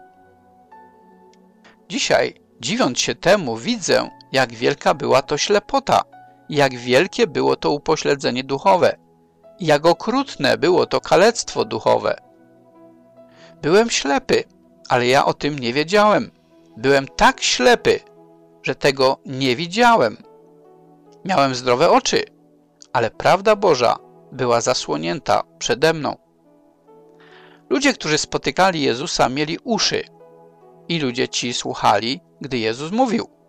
Dzisiaj, dziwiąc się temu, widzę, jak wielka była to ślepota, jak wielkie było to upośledzenie duchowe, jak okrutne było to kalectwo duchowe. Byłem ślepy, ale ja o tym nie wiedziałem. Byłem tak ślepy, że tego nie widziałem. Miałem zdrowe oczy, ale prawda Boża była zasłonięta przede mną. Ludzie, którzy spotykali Jezusa, mieli uszy i ludzie ci słuchali, gdy Jezus mówił.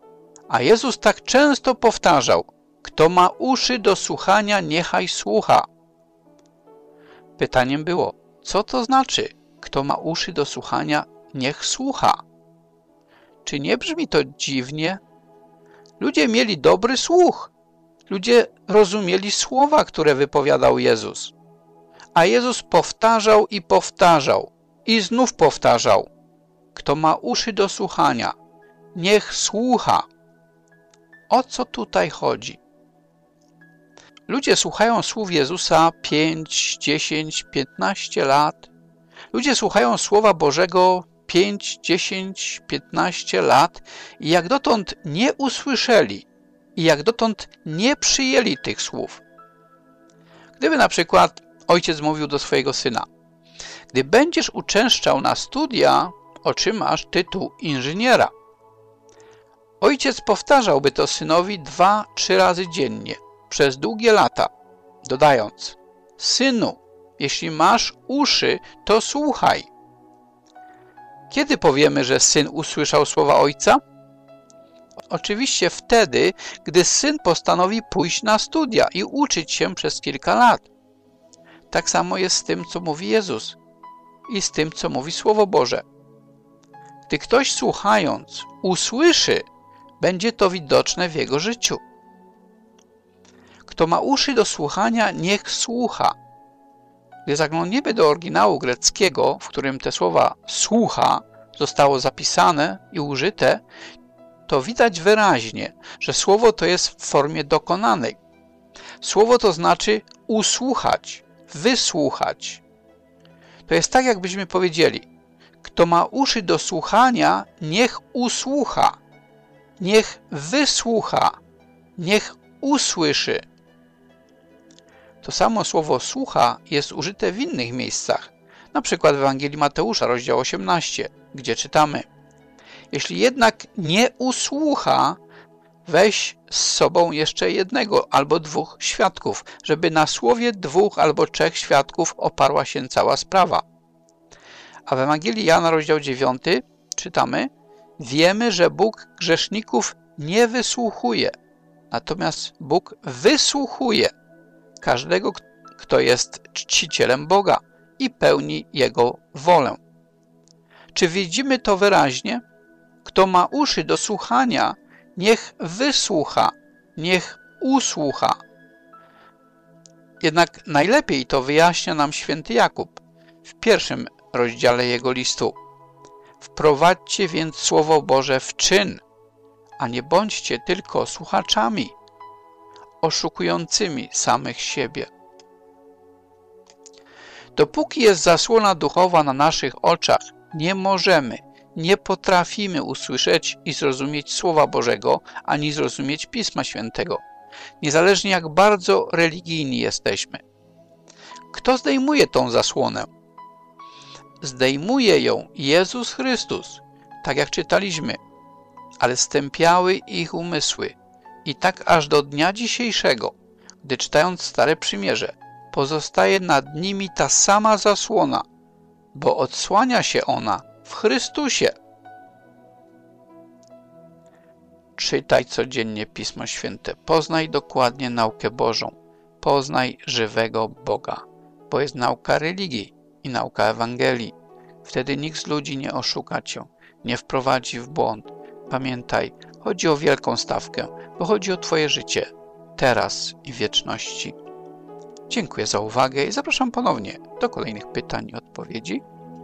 A Jezus tak często powtarzał: kto ma uszy do słuchania, niechaj słucha. Pytaniem było, co to znaczy? Kto ma uszy do słuchania, niech słucha. Czy nie brzmi to dziwnie? Ludzie mieli dobry słuch. Ludzie rozumieli słowa, które wypowiadał Jezus. A Jezus powtarzał i powtarzał i znów powtarzał: kto ma uszy do słuchania, niech słucha. O co tutaj chodzi? Ludzie słuchają słów Jezusa 5, 10, 15 lat. Ludzie słuchają Słowa Bożego 5, 10, 15 lat i jak dotąd nie usłyszeli i jak dotąd nie przyjęli tych słów. Gdyby na przykład ojciec mówił do swojego syna: gdy będziesz uczęszczał na studia, otrzymasz tytuł inżyniera. Ojciec powtarzałby to synowi 2-3 razy dziennie, przez długie lata, dodając: synu, jeśli masz uszy, to słuchaj. Kiedy powiemy, że syn usłyszał słowa ojca? Oczywiście wtedy, gdy syn postanowi pójść na studia i uczyć się przez kilka lat. Tak samo jest z tym, co mówi Jezus i z tym, co mówi Słowo Boże. Gdy ktoś słuchając usłyszy, będzie to widoczne w jego życiu. Kto ma uszy do słuchania, niech słucha. Gdy zaglądniemy do oryginału greckiego, w którym te słowa słucha zostało zapisane i użyte, to widać wyraźnie, że słowo to jest w formie dokonanej. Słowo to znaczy usłuchać, wysłuchać. To jest tak, jakbyśmy powiedzieli: kto ma uszy do słuchania, niech usłucha, niech wysłucha, niech usłyszy. To samo słowo słucha jest użyte w innych miejscach, na przykład w Ewangelii Mateusza, rozdział 18, gdzie czytamy: jeśli jednak nie usłucha, weź z sobą jeszcze jednego albo 2 świadków, żeby na słowie 2 albo 3 świadków oparła się cała sprawa. A w Ewangelii Jana, rozdział 9, czytamy: wiemy, że Bóg grzeszników nie wysłuchuje, natomiast Bóg wysłuchuje każdego, kto jest czcicielem Boga i pełni Jego wolę. Czy widzimy to wyraźnie? Kto ma uszy do słuchania, niech wysłucha, niech usłucha. Jednak najlepiej to wyjaśnia nam święty Jakub w 1 rozdziale jego listu. Wprowadźcie więc Słowo Boże w czyn, a nie bądźcie tylko słuchaczami, oszukującymi samych siebie. Dopóki jest zasłona duchowa na naszych oczach, nie możemy, nie potrafimy usłyszeć i zrozumieć Słowa Bożego, ani zrozumieć Pisma Świętego, niezależnie jak bardzo religijni jesteśmy. Kto zdejmuje tą zasłonę? Zdejmuje ją Jezus Chrystus, tak jak czytaliśmy, ale stępiały ich umysły. I tak aż do dnia dzisiejszego, gdy czytając Stare Przymierze, pozostaje nad nimi ta sama zasłona, bo odsłania się ona w Chrystusie. Czytaj codziennie Pismo Święte, poznaj dokładnie naukę Bożą, poznaj żywego Boga, bo jest nauka religii i nauka Ewangelii. Wtedy nikt z ludzi nie oszuka cię, nie wprowadzi w błąd. Pamiętaj, chodzi o wielką stawkę, bo chodzi o twoje życie, teraz i w wieczności. Dziękuję za uwagę i zapraszam ponownie do kolejnych pytań i odpowiedzi.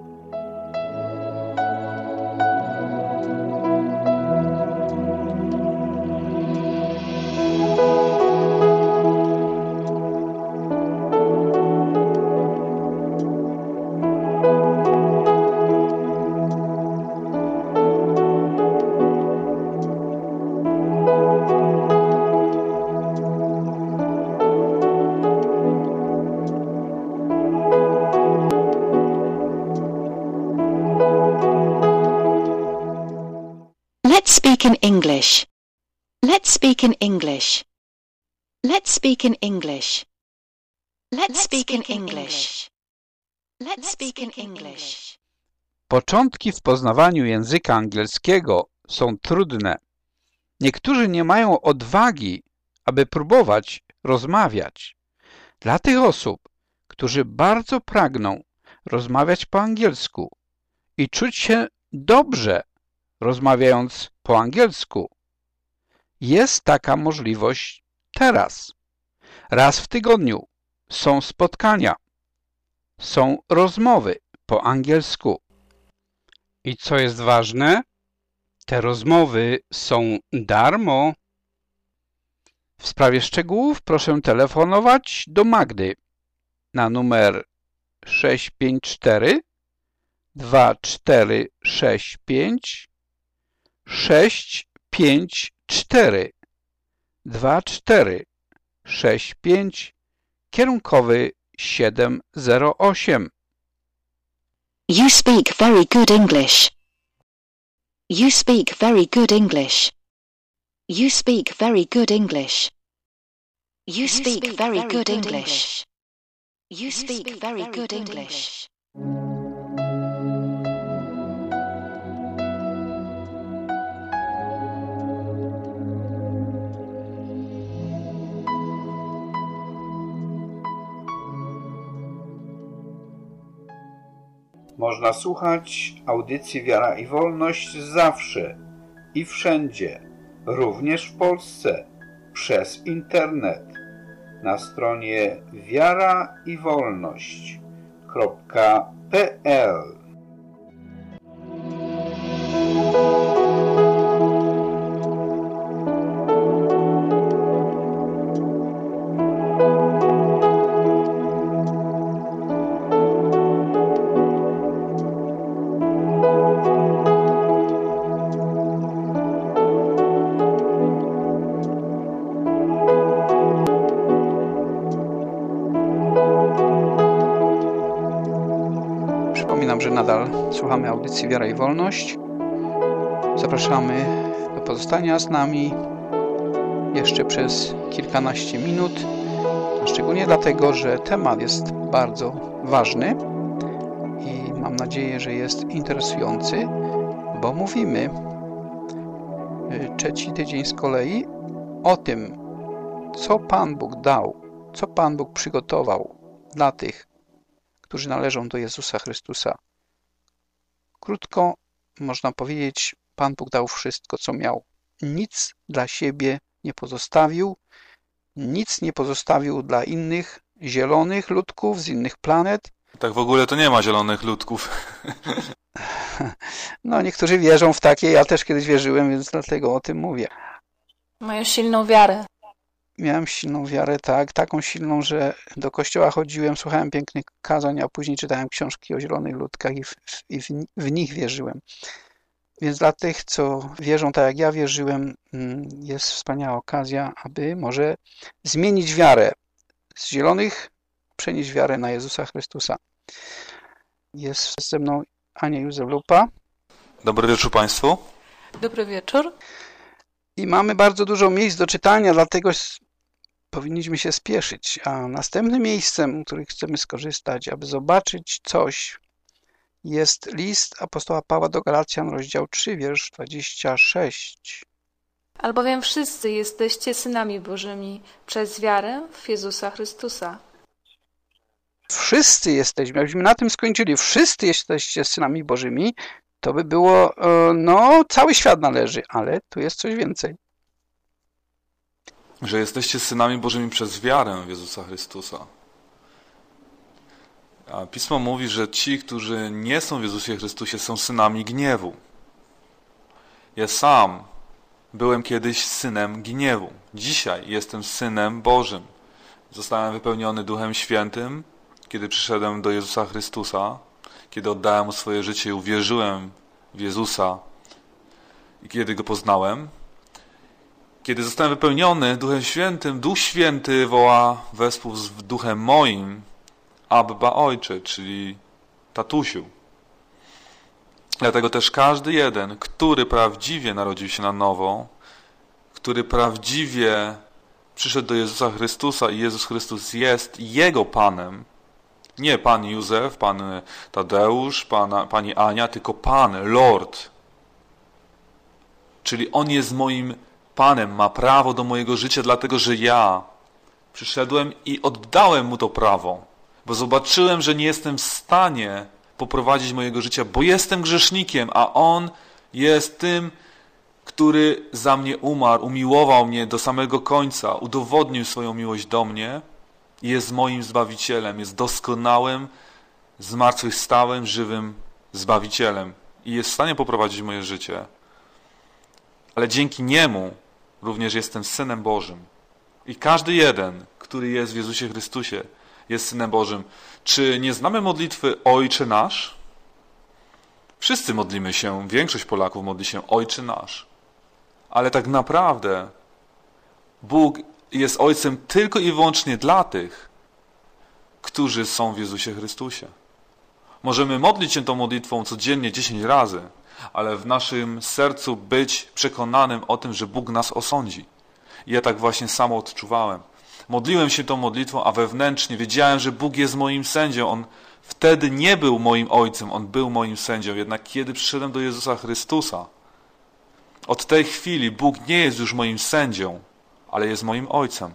Let's speak in English. Let's speak in English. Let's speak in English. Let's speak in English. Let's speak in English. Początki w poznawaniu języka angielskiego są trudne. Niektórzy nie mają odwagi, aby próbować rozmawiać. Dla tych osób, którzy bardzo pragną rozmawiać po angielsku i czuć się dobrze rozmawiając po angielsku, jest taka możliwość teraz. Raz w tygodniu są spotkania, są rozmowy po angielsku. I co jest ważne, te rozmowy są darmo. W sprawie szczegółów proszę telefonować do Magdy na numer 654 2465 654 2465 kierunkowy 708. You speak very good English. You speak very good English. You speak very good English. You speak very good English. You speak very good English. Można słuchać audycji Wiara i Wolność zawsze i wszędzie, również w Polsce, przez internet na stronie wiaraiwolność.pl. Przypominam, że nadal słuchamy audycji Wiara i Wolność. Zapraszamy do pozostania z nami jeszcze przez kilkanaście minut, szczególnie dlatego, że temat jest bardzo ważny i mam nadzieję, że jest interesujący, bo mówimy trzeci tydzień z kolei o tym, co Pan Bóg dał, co Pan Bóg przygotował dla tych, którzy należą do Jezusa Chrystusa. Krótko można powiedzieć, Pan Bóg dał wszystko, co miał. Nic dla siebie nie pozostawił, nic nie pozostawił dla innych zielonych ludków z innych planet. Tak w ogóle to nie ma zielonych ludków. No, niektórzy wierzą w takie, ja też kiedyś wierzyłem, więc dlatego o tym mówię. Mają silną wiarę. Miałem silną wiarę, tak, taką silną, że do kościoła chodziłem, słuchałem pięknych kazań, a później czytałem książki o zielonych ludkach i w nich wierzyłem. Więc dla tych, co wierzą tak jak ja wierzyłem, jest wspaniała okazja, aby może zmienić wiarę z zielonych, przenieść wiarę na Jezusa Chrystusa. Jest ze mną Ania Józef-Lupa. Dobry wieczór Państwu. Dobry wieczór. I mamy bardzo dużo miejsc do czytania, dlatego powinniśmy się spieszyć. A następnym miejscem, którym chcemy skorzystać, aby zobaczyć coś, jest list apostoła Pawła do Galacjan, rozdział 3, wiersz 26. Albowiem wszyscy jesteście synami Bożymi przez wiarę w Jezusa Chrystusa. Wszyscy jesteśmy, jakbyśmy na tym skończyli, wszyscy jesteście synami Bożymi, to by było, no, cały świat należy, ale tu jest coś więcej. Że jesteście synami Bożymi przez wiarę w Jezusa Chrystusa. A Pismo mówi, że ci, którzy nie są w Jezusie Chrystusie, są synami gniewu. Ja sam byłem kiedyś synem gniewu. Dzisiaj jestem synem Bożym. Zostałem wypełniony Duchem Świętym, kiedy przyszedłem do Jezusa Chrystusa, kiedy oddałem Mu swoje życie i uwierzyłem w Jezusa i kiedy Go poznałem. Kiedy zostałem wypełniony Duchem Świętym, Duch Święty woła wespół z Duchem moim Abba Ojcze, czyli tatusiu. Dlatego też każdy jeden, który prawdziwie narodził się na nowo, który prawdziwie przyszedł do Jezusa Chrystusa i Jezus Chrystus jest Jego Panem, nie Pan Józef, Pan Tadeusz, Pani Ania, tylko Pan, Lord. Czyli On jest moim Panem, ma prawo do mojego życia, dlatego że ja przyszedłem i oddałem Mu to prawo, bo zobaczyłem, że nie jestem w stanie poprowadzić mojego życia, bo jestem grzesznikiem, a On jest tym, który za mnie umarł, umiłował mnie do samego końca, udowodnił swoją miłość do mnie i jest moim Zbawicielem, jest doskonałym, zmartwychwstałym, żywym Zbawicielem i jest w stanie poprowadzić moje życie. Ale dzięki Niemu również jestem Synem Bożym. I każdy jeden, który jest w Jezusie Chrystusie, jest Synem Bożym. Czy nie znamy modlitwy Ojcze Nasz? Wszyscy modlimy się, większość Polaków modli się Ojcze Nasz. Ale tak naprawdę Bóg jest Ojcem tylko i wyłącznie dla tych, którzy są w Jezusie Chrystusie. Możemy modlić się tą modlitwą codziennie 10 razy, ale w naszym sercu być przekonanym o tym, że Bóg nas osądzi. I ja tak właśnie samo odczuwałem. Modliłem się tą modlitwą, a wewnętrznie wiedziałem, że Bóg jest moim sędzią. On wtedy nie był moim ojcem, On był moim sędzią. Jednak kiedy przyszedłem do Jezusa Chrystusa, od tej chwili Bóg nie jest już moim sędzią, ale jest moim ojcem.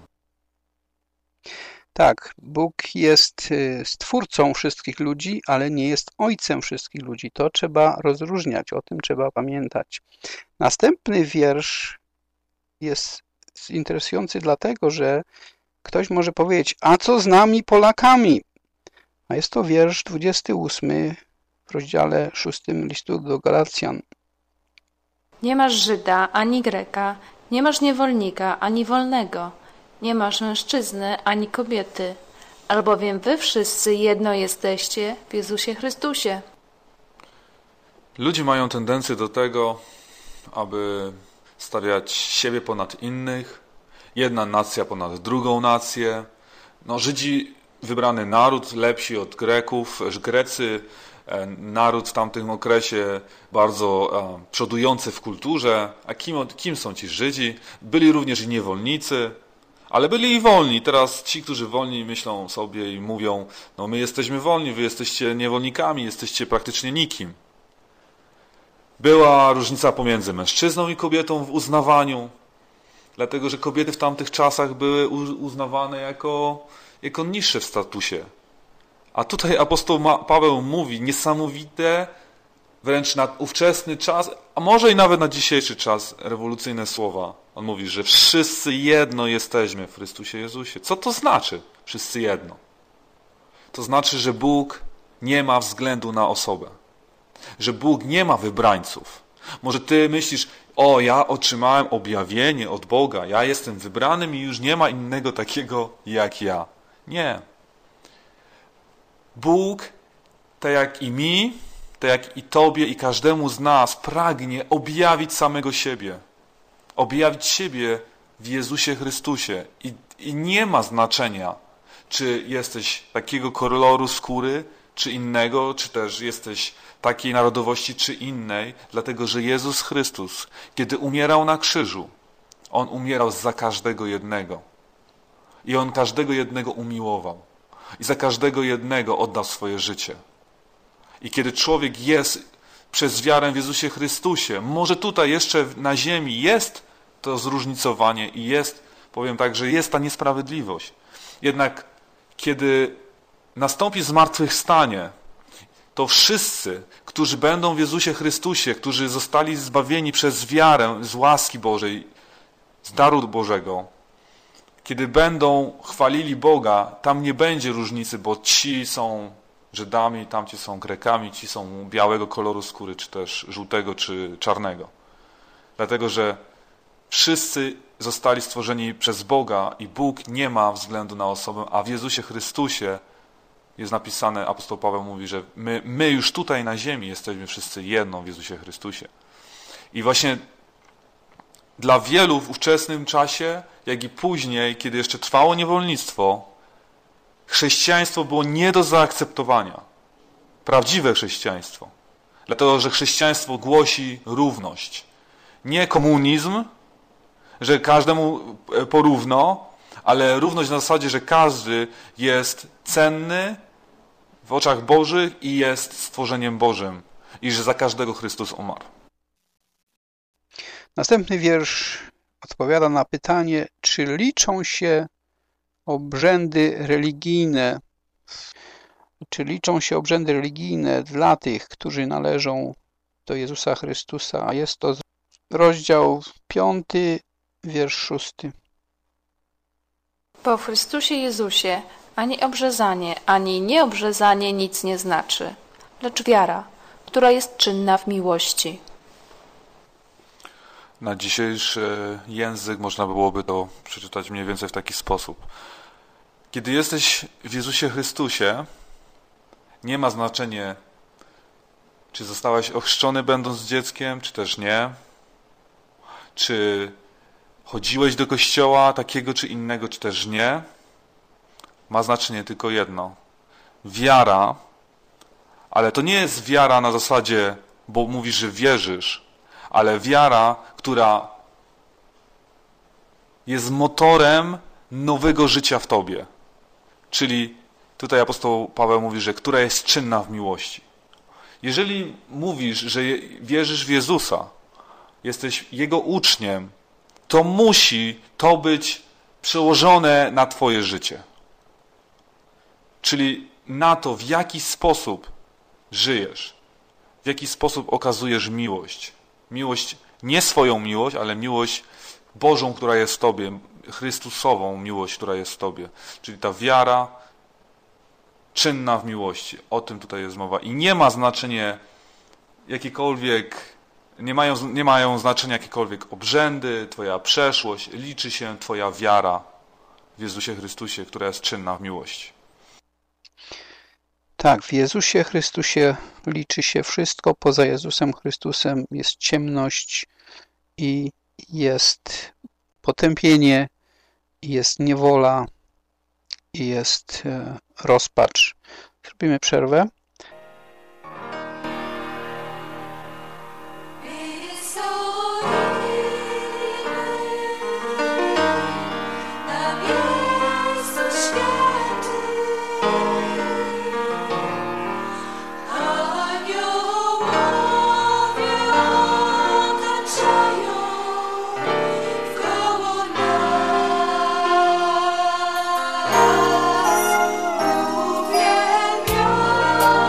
Tak, Bóg jest stwórcą wszystkich ludzi, ale nie jest ojcem wszystkich ludzi. To trzeba rozróżniać, o tym trzeba pamiętać. Następny wiersz jest interesujący dlatego, że ktoś może powiedzieć, a co z nami Polakami? A jest to wiersz 28 w rozdziale 6 listu do Galacjan. Nie masz Żyda ani Greka, nie masz niewolnika ani wolnego, nie masz mężczyzny ani kobiety, albowiem wy wszyscy jedno jesteście w Jezusie Chrystusie. Ludzie mają tendencję do tego, aby stawiać siebie ponad innych, jedna nacja ponad drugą nację. Żydzi, wybrany naród, lepsi od Greków, Grecy, naród w tamtym okresie bardzo przodujący w kulturze. A kim są ci Żydzi? Byli również i niewolnicy, ale byli i wolni. Teraz ci, którzy wolni, myślą sobie i mówią, my jesteśmy wolni, wy jesteście niewolnikami, jesteście praktycznie nikim. Była różnica pomiędzy mężczyzną i kobietą w uznawaniu, dlatego że kobiety w tamtych czasach były uznawane jako niższe w statusie. A tutaj apostoł Paweł mówi niesamowite, wręcz na ówczesny czas, a może i nawet na dzisiejszy czas, rewolucyjne słowa. On mówi, że wszyscy jedno jesteśmy w Chrystusie Jezusie. Co to znaczy? Wszyscy jedno. To znaczy, że Bóg nie ma względu na osobę. Że Bóg nie ma wybrańców. Może ty myślisz, ja otrzymałem objawienie od Boga, ja jestem wybranym i już nie ma innego takiego jak ja. Nie. Bóg, tak jak i mi, tak jak i tobie i każdemu z nas, pragnie objawić samego siebie. Objawić siebie w Jezusie Chrystusie. I nie ma znaczenia, czy jesteś takiego koloru skóry, czy innego, czy też jesteś takiej narodowości, czy innej, dlatego że Jezus Chrystus, kiedy umierał na krzyżu, On umierał za każdego jednego. I On każdego jednego umiłował. I za każdego jednego oddał swoje życie. I kiedy człowiek jest przez wiarę w Jezusie Chrystusie, może tutaj jeszcze na ziemi jest to zróżnicowanie i jest, powiem tak, że jest ta niesprawiedliwość. Jednak kiedy nastąpi zmartwychwstanie, to wszyscy, którzy będą w Jezusie Chrystusie, którzy zostali zbawieni przez wiarę z łaski Bożej, z daru Bożego, kiedy będą chwalili Boga, tam nie będzie różnicy, bo ci są Żydami, tamci są Grekami, ci są białego koloru skóry, czy też żółtego, czy czarnego. Dlatego, że wszyscy zostali stworzeni przez Boga i Bóg nie ma względu na osobę, a w Jezusie Chrystusie jest napisane, apostoł Paweł mówi, że my już tutaj na ziemi jesteśmy wszyscy jedną w Jezusie Chrystusie. I właśnie dla wielu w ówczesnym czasie, jak i później, kiedy jeszcze trwało niewolnictwo, chrześcijaństwo było nie do zaakceptowania. Prawdziwe chrześcijaństwo. Dlatego, że chrześcijaństwo głosi równość. Nie komunizm, że każdemu porówno, ale równość na zasadzie, że każdy jest cenny w oczach Bożych i jest stworzeniem Bożym. I że za każdego Chrystus umarł. Następny wiersz odpowiada na pytanie, czy liczą się obrzędy religijne, dla tych, którzy należą do Jezusa Chrystusa, a jest to rozdział 5, wiersz 6. Bo w Chrystusie Jezusie ani obrzezanie, ani nieobrzezanie nic nie znaczy, lecz wiara, która jest czynna w miłości. Na dzisiejszy język można byłoby to przeczytać mniej więcej w taki sposób. Kiedy jesteś w Jezusie Chrystusie, nie ma znaczenia, czy zostałeś ochrzczony będąc dzieckiem, czy też nie, czy chodziłeś do kościoła takiego czy innego, czy też nie. Ma znaczenie tylko jedno. Wiara, ale to nie jest wiara na zasadzie, bo mówisz, że wierzysz, ale wiara, która jest motorem nowego życia w tobie. Czyli tutaj apostoł Paweł mówi, że która jest czynna w miłości. Jeżeli mówisz, że wierzysz w Jezusa, jesteś Jego uczniem, to musi to być przełożone na twoje życie. Czyli na to, w jaki sposób żyjesz, w jaki sposób okazujesz miłość. Miłość, nie swoją miłość, ale miłość Bożą, która jest w tobie, Chrystusową miłość, która jest w tobie. Czyli ta wiara czynna w miłości. O tym tutaj jest mowa. I nie ma znaczenia jakiekolwiek, nie mają znaczenia jakiekolwiek obrzędy, twoja przeszłość. Liczy się twoja wiara w Jezusie Chrystusie, która jest czynna w miłości. Tak, w Jezusie Chrystusie liczy się wszystko. Poza Jezusem Chrystusem jest ciemność i jest potępienie, jest niewola i jest rozpacz. Zrobimy przerwę. Uwielbiam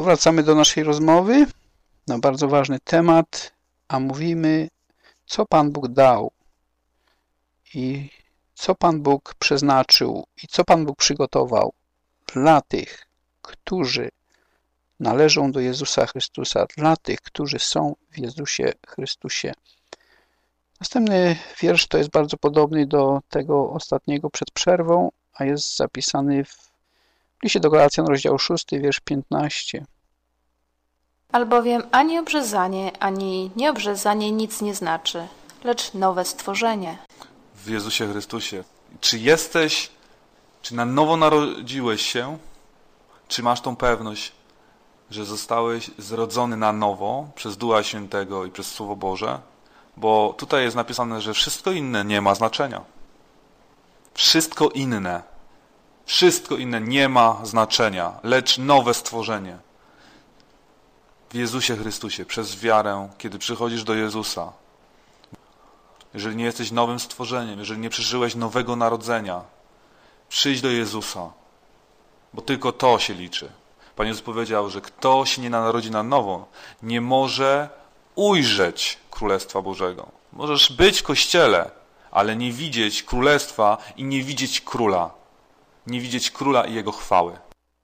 Powracamy do naszej rozmowy na bardzo ważny temat, a mówimy, co Pan Bóg dał i co Pan Bóg przeznaczył i co Pan Bóg przygotował dla tych, którzy należą do Jezusa Chrystusa, dla tych, którzy są w Jezusie Chrystusie. Następny wiersz to jest bardzo podobny do tego ostatniego przed przerwą, a jest zapisany w liście do Galacjan, rozdział 6, wiersz 15. Albowiem ani obrzezanie, ani nieobrzezanie nic nie znaczy, lecz nowe stworzenie. W Jezusie Chrystusie. Czy jesteś, czy na nowo narodziłeś się, czy masz tą pewność, że zostałeś zrodzony na nowo przez Ducha Świętego i przez Słowo Boże? Bo tutaj jest napisane, że wszystko inne nie ma znaczenia. Wszystko inne nie ma znaczenia, lecz nowe stworzenie. W Jezusie Chrystusie, przez wiarę, kiedy przychodzisz do Jezusa, jeżeli nie jesteś nowym stworzeniem, jeżeli nie przeżyłeś nowego narodzenia, przyjdź do Jezusa, bo tylko to się liczy. Pan Jezus powiedział, że kto się nie narodzi na nowo, nie może ujrzeć Królestwa Bożego. Możesz być w Kościele, ale nie widzieć Królestwa i nie widzieć Króla. Nie widzieć Króla i Jego chwały.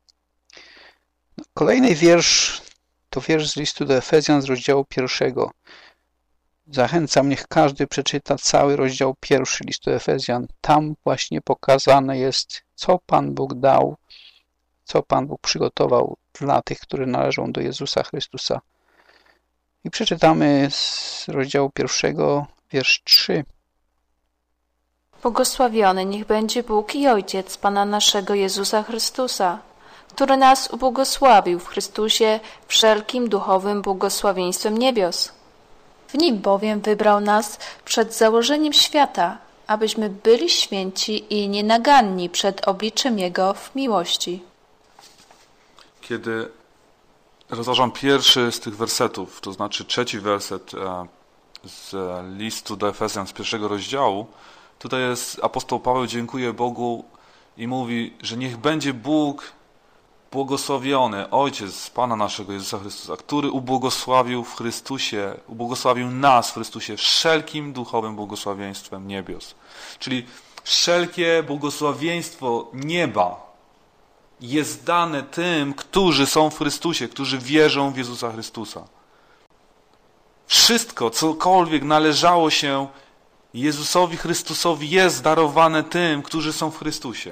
Kolejny wiersz to wiersz z listu do Efezjan z rozdziału 1. Zachęcam, niech każdy przeczyta cały rozdział 1 listu Efezjan. Tam właśnie pokazane jest, co Pan Bóg dał, co Pan Bóg przygotował dla tych, którzy należą do Jezusa Chrystusa. I przeczytamy z rozdziału 1, wiersz 3. Błogosławiony niech będzie Bóg i Ojciec Pana naszego Jezusa Chrystusa, który nas ubłogosławił w Chrystusie wszelkim duchowym błogosławieństwem niebios. W Nim bowiem wybrał nas przed założeniem świata, abyśmy byli święci i nienaganni przed obliczem Jego w miłości. Kiedy rozważam pierwszy z tych wersetów, to znaczy 3 werset z listu do Efezjan z 1 rozdziału, tutaj jest apostoł Paweł dziękuje Bogu i mówi, że niech będzie Bóg błogosławiony, Ojciec Pana naszego Jezusa Chrystusa, który ubłogosławił w Chrystusie, ubłogosławił nas w Chrystusie wszelkim duchowym błogosławieństwem niebios. Czyli wszelkie błogosławieństwo nieba jest dane tym, którzy są w Chrystusie, którzy wierzą w Jezusa Chrystusa. Wszystko, cokolwiek należało się Jezusowi Chrystusowi, jest darowane tym, którzy są w Chrystusie.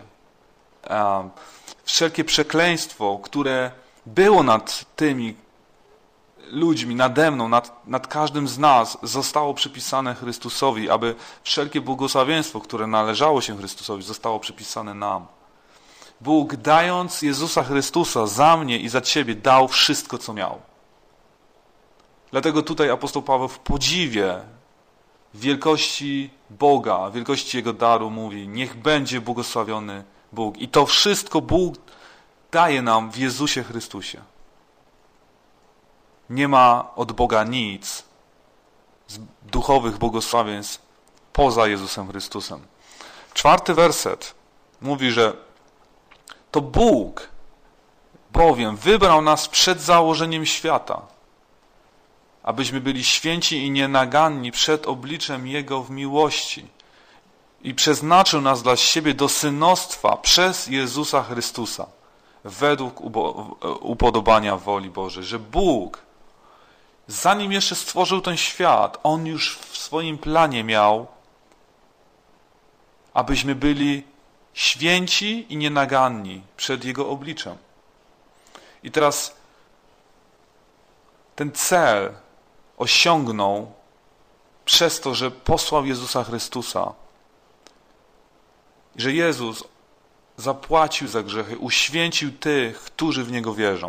Wszelkie przekleństwo, które było nad tymi ludźmi, nade mną, nad każdym z nas, zostało przypisane Chrystusowi, aby wszelkie błogosławieństwo, które należało się Chrystusowi, zostało przypisane nam. Bóg, dając Jezusa Chrystusa za mnie i za ciebie, dał wszystko, co miał. Dlatego tutaj apostoł Paweł w podziwie wielkości Boga, wielkości Jego daru mówi, niech będzie błogosławiony Bóg. I to wszystko Bóg daje nam w Jezusie Chrystusie. Nie ma od Boga nic z duchowych błogosławieństw poza Jezusem Chrystusem. 4 werset mówi, że to Bóg bowiem wybrał nas przed założeniem świata, abyśmy byli święci i nienaganni przed obliczem Jego w miłości. I przeznaczył nas dla siebie do synostwa przez Jezusa Chrystusa, według upodobania woli Bożej. Że Bóg, zanim jeszcze stworzył ten świat, On już w swoim planie miał, abyśmy byli święci i nienaganni przed Jego obliczem. I teraz ten cel osiągnął przez to, że posłał Jezusa Chrystusa. Że Jezus zapłacił za grzechy, uświęcił tych, którzy w Niego wierzą.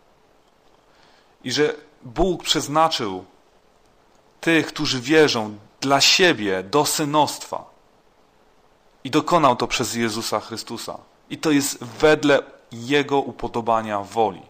I że Bóg przeznaczył tych, którzy wierzą, dla siebie do synostwa. I dokonał to przez Jezusa Chrystusa. I to jest wedle Jego upodobania woli.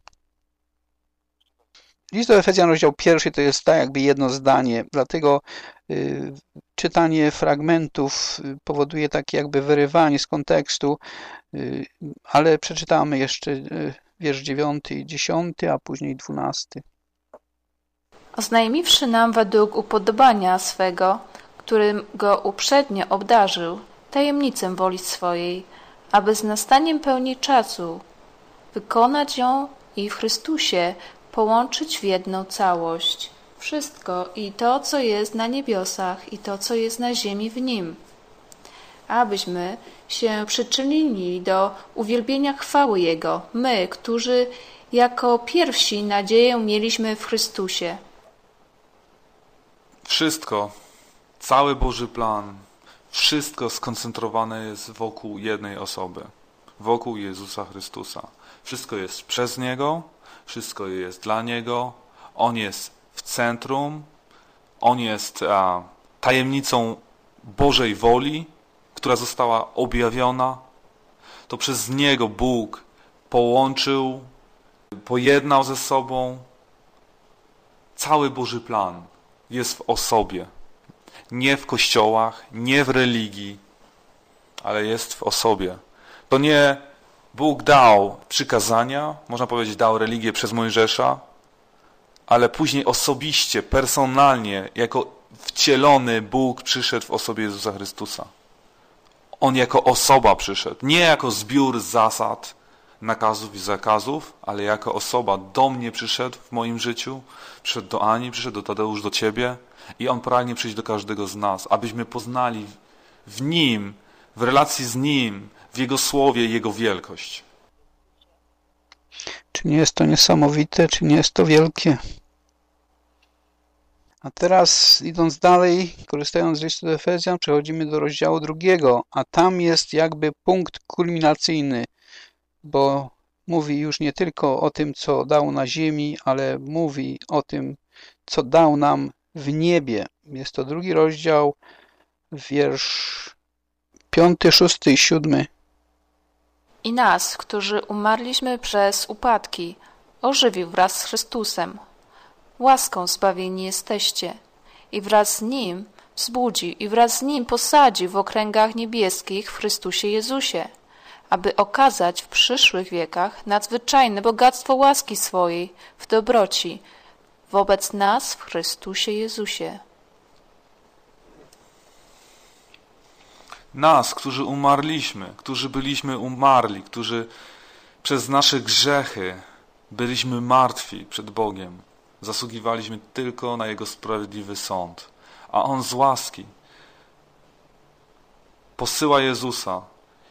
List do Efezjan, rozdział 1, to jest tak jakby jedno zdanie, dlatego czytanie fragmentów powoduje takie jakby wyrywanie z kontekstu, ale przeczytamy jeszcze wiersz 9 i 10, a później 12. Oznajmiwszy nam według upodobania swego, którym go uprzednio obdarzył, tajemnicę woli swojej, aby z nastaniem pełni czasu wykonać ją i w Chrystusie połączyć w jedną całość. Wszystko i to, co jest na niebiosach i to, co jest na ziemi w Nim. Abyśmy się przyczynili do uwielbienia chwały Jego, my, którzy jako pierwsi nadzieję mieliśmy w Chrystusie. Wszystko, cały Boży plan, wszystko skoncentrowane jest wokół jednej osoby, wokół Jezusa Chrystusa. Wszystko jest przez Niego, wszystko jest dla Niego, On jest w centrum, On jest tajemnicą Bożej woli, która została objawiona. To przez Niego Bóg połączył, pojednał ze sobą. Cały Boży plan jest w osobie. Nie w kościołach, nie w religii, ale jest w osobie. To nie Bóg dał przykazania, można powiedzieć, dał religię przez Mojżesza, ale później osobiście, personalnie, jako wcielony Bóg przyszedł w osobie Jezusa Chrystusa. On jako osoba przyszedł, nie jako zbiór zasad, nakazów i zakazów, ale jako osoba do mnie przyszedł w moim życiu, przyszedł do Ani, przyszedł do Tadeusz, do Ciebie i On pragnie przyjść do każdego z nas, abyśmy poznali w Nim, w relacji z Nim, w Jego Słowie Jego wielkość. Czy nie jest to niesamowite, czy nie jest to wielkie? A teraz, idąc dalej, korzystając z listu do Efezjan, przechodzimy do rozdziału 2, a tam jest jakby punkt kulminacyjny, bo mówi już nie tylko o tym, co dał na ziemi, ale mówi o tym, co dał nam w niebie. Jest to 2 rozdział, wiersz 5, 6 i 7. I nas, którzy umarliśmy przez upadki, ożywił wraz z Chrystusem. Łaską zbawieni jesteście i wraz z Nim wzbudził i wraz z Nim posadził w okręgach niebieskich w Chrystusie Jezusie, aby okazać w przyszłych wiekach nadzwyczajne bogactwo łaski swojej w dobroci wobec nas w Chrystusie Jezusie. Nas, którzy umarliśmy, którzy byliśmy umarli, którzy przez nasze grzechy byliśmy martwi przed Bogiem. Zasługiwaliśmy tylko na Jego sprawiedliwy sąd. A On z łaski posyła Jezusa,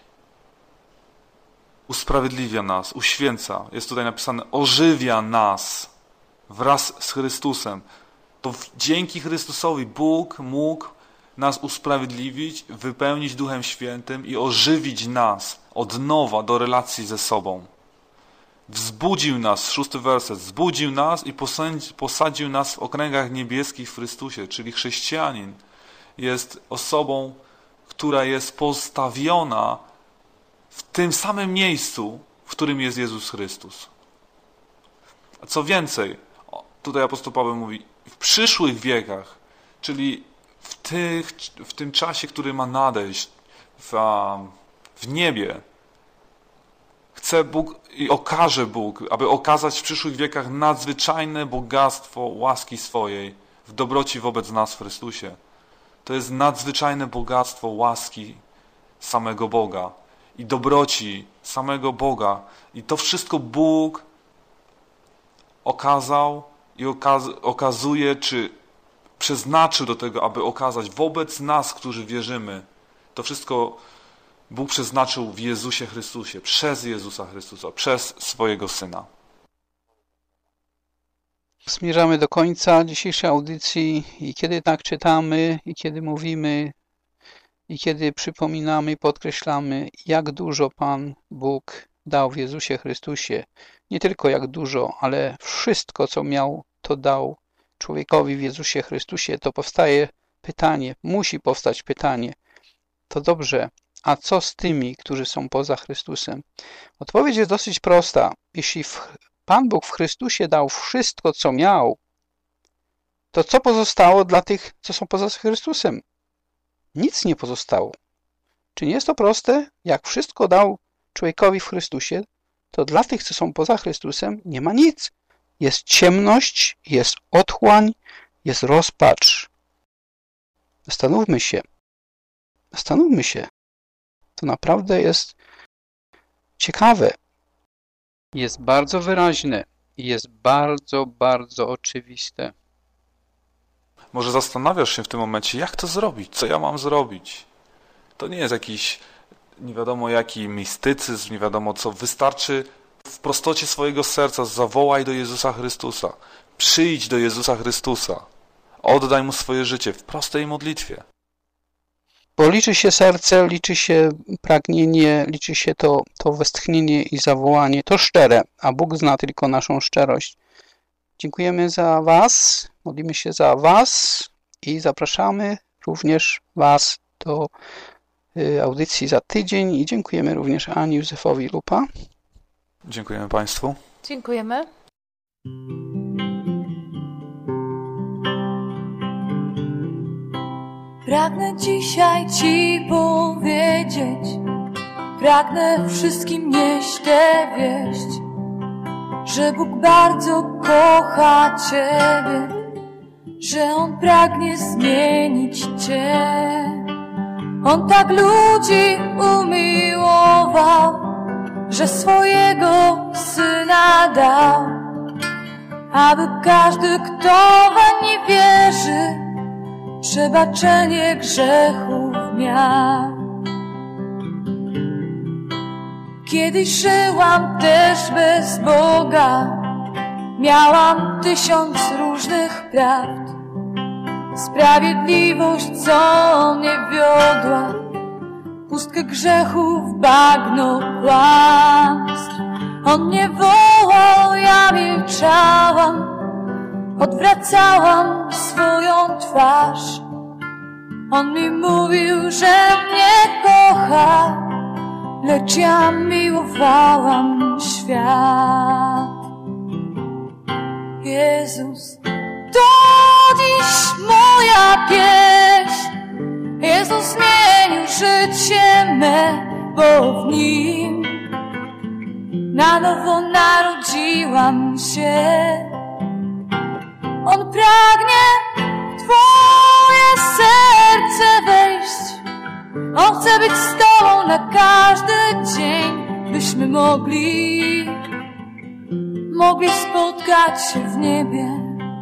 usprawiedliwia nas, uświęca. Jest tutaj napisane, ożywia nas wraz z Chrystusem. To dzięki Chrystusowi Bóg mógł nas usprawiedliwić, wypełnić Duchem Świętym i ożywić nas od nowa do relacji ze sobą. Wzbudził nas, 6 werset, wzbudził nas i posadził nas w okręgach niebieskich w Chrystusie, czyli chrześcijanin jest osobą, która jest postawiona w tym samym miejscu, w którym jest Jezus Chrystus. A co więcej, tutaj apostoł Paweł mówi, w przyszłych wiekach, czyli w tym czasie, który ma nadejść w niebie, chce Bóg i okaże Bóg, aby okazać w przyszłych wiekach nadzwyczajne bogactwo łaski swojej w dobroci wobec nas w Chrystusie. To jest nadzwyczajne bogactwo łaski samego Boga i dobroci samego Boga. I to wszystko Bóg okazał i okazuje, czy przeznaczył do tego, aby okazać wobec nas, którzy wierzymy. To wszystko Bóg przeznaczył w Jezusie Chrystusie, przez Jezusa Chrystusa, przez swojego Syna. Zmierzamy do końca dzisiejszej audycji i kiedy tak czytamy, i kiedy mówimy, i kiedy przypominamy i podkreślamy, jak dużo Pan Bóg dał w Jezusie Chrystusie. Nie tylko jak dużo, ale wszystko, co miał, to dał człowiekowi w Jezusie Chrystusie, to powstaje pytanie, musi powstać pytanie. To dobrze, a co z tymi, którzy są poza Chrystusem? Odpowiedź jest dosyć prosta. Jeśli Pan Bóg w Chrystusie dał wszystko, co miał, to co pozostało dla tych, co są poza Chrystusem? Nic nie pozostało. Czy nie jest to proste? Jak wszystko dał człowiekowi w Chrystusie, to dla tych, co są poza Chrystusem, nie ma nic. Jest ciemność, jest otchłań, jest rozpacz. Zastanówmy się. Zastanówmy się. To naprawdę jest ciekawe. Jest bardzo wyraźne i jest bardzo, bardzo oczywiste. Może zastanawiasz się w tym momencie, jak to zrobić? Co ja mam zrobić? To nie jest jakiś nie wiadomo jaki mistycyzm, nie wiadomo co. Wystarczy w prostocie swojego serca zawołaj do Jezusa Chrystusa. Przyjdź do Jezusa Chrystusa. Oddaj Mu swoje życie w prostej modlitwie. Bo liczy się serce, liczy się pragnienie, liczy się to westchnienie i zawołanie. To szczere, a Bóg zna tylko naszą szczerość. Dziękujemy za Was, modlimy się za Was i zapraszamy również Was do audycji za tydzień i dziękujemy również Ani Józefowi Lupa. Dziękujemy Państwu. Dziękujemy. Pragnę dzisiaj Ci powiedzieć, pragnę wszystkim nieść tę wieść, że Bóg bardzo kocha Ciebie, że On pragnie zmienić Cię. On tak ludzi umiłował, że swojego Syna dał, aby każdy, kto weń nie wierzy, przebaczenie grzechów miał. Kiedyś żyłam też bez Boga, miałam 1000 różnych prawd. Sprawiedliwość, co mnie wiodła, pustkę grzechów, bagno kłamstw. On mnie wołał, ja milczałam, odwracałam swoją twarz. On mi mówił, że mnie kocha, lecz ja miłowałam świat. Jezus, to dziś moja pieśń. Jezus zmienił życie me, bo w Nim na nowo narodziłam się. On pragnie w Twoje serce wejść. On chce być z Tobą na każdy dzień, byśmy mogli spotkać się w niebie.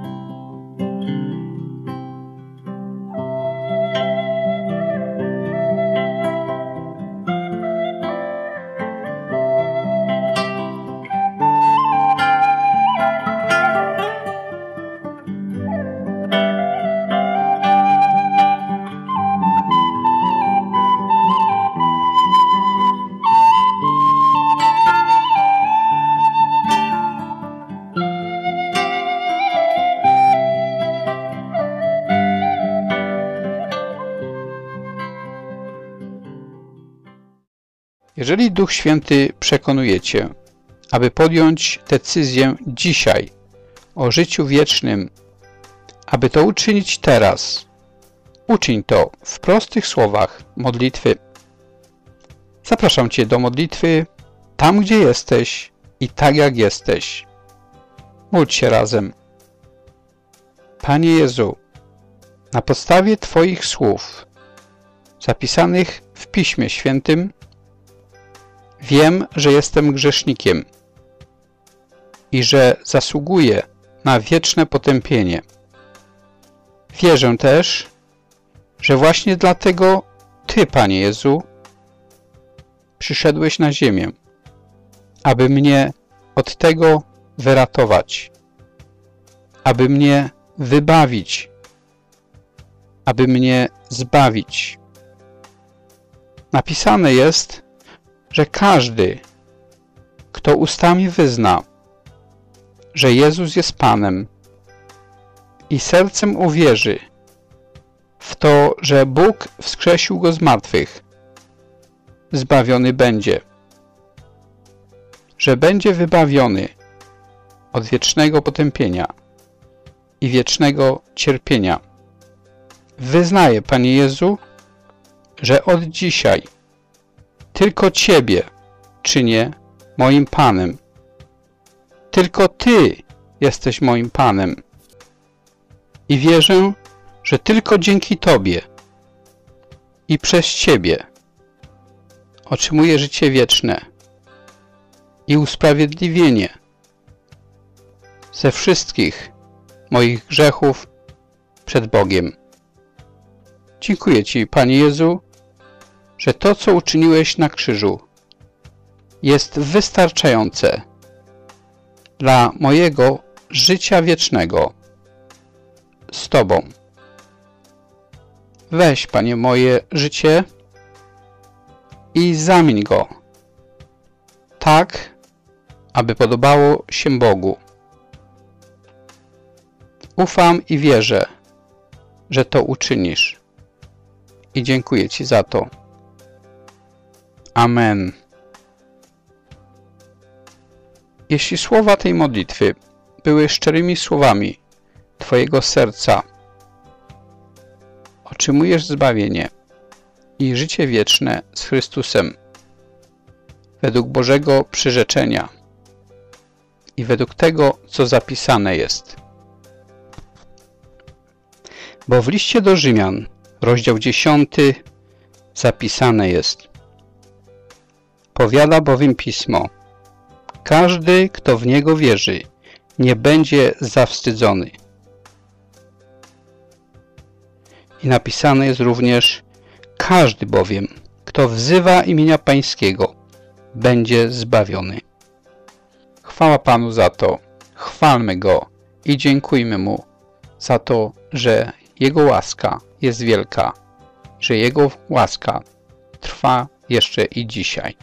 Jeżeli Duch Święty przekonuje Cię, aby podjąć decyzję dzisiaj o życiu wiecznym, aby to uczynić teraz, uczyń to w prostych słowach modlitwy. Zapraszam Cię do modlitwy tam, gdzie jesteś i tak, jak jesteś. Módl się razem. Panie Jezu, na podstawie Twoich słów zapisanych w Piśmie Świętym wiem, że jestem grzesznikiem i że zasługuję na wieczne potępienie. Wierzę też, że właśnie dlatego Ty, Panie Jezu, przyszedłeś na ziemię, aby mnie od tego wyratować, aby mnie wybawić, aby mnie zbawić. Napisane jest, że każdy, kto ustami wyzna, że Jezus jest Panem i sercem uwierzy w to, że Bóg wskrzesił Go z martwych, zbawiony będzie, że będzie wybawiony od wiecznego potępienia i wiecznego cierpienia. Wyznaję, Panie Jezu, że od dzisiaj tylko Ciebie czynię moim Panem. Tylko Ty jesteś moim Panem. I wierzę, że tylko dzięki Tobie i przez Ciebie otrzymuję życie wieczne i usprawiedliwienie ze wszystkich moich grzechów przed Bogiem. Dziękuję Ci, Panie Jezu, że to, co uczyniłeś na krzyżu, jest wystarczające dla mojego życia wiecznego z Tobą. Weź, Panie, moje życie i zamień go tak, aby podobało się Bogu. Ufam i wierzę, że to uczynisz. I dziękuję Ci za to. Amen. Jeśli słowa tej modlitwy były szczerymi słowami Twojego serca, otrzymujesz zbawienie i życie wieczne z Chrystusem według Bożego przyrzeczenia i według tego, co zapisane jest. Bo w liście do Rzymian, rozdział 10, zapisane jest: powiada bowiem Pismo: każdy, kto w Niego wierzy, nie będzie zawstydzony. I napisane jest również: każdy bowiem, kto wzywa imienia Pańskiego, będzie zbawiony. Chwała Panu za to, chwalmy Go i dziękujmy Mu za to, że Jego łaska jest wielka, że Jego łaska trwa jeszcze i dzisiaj.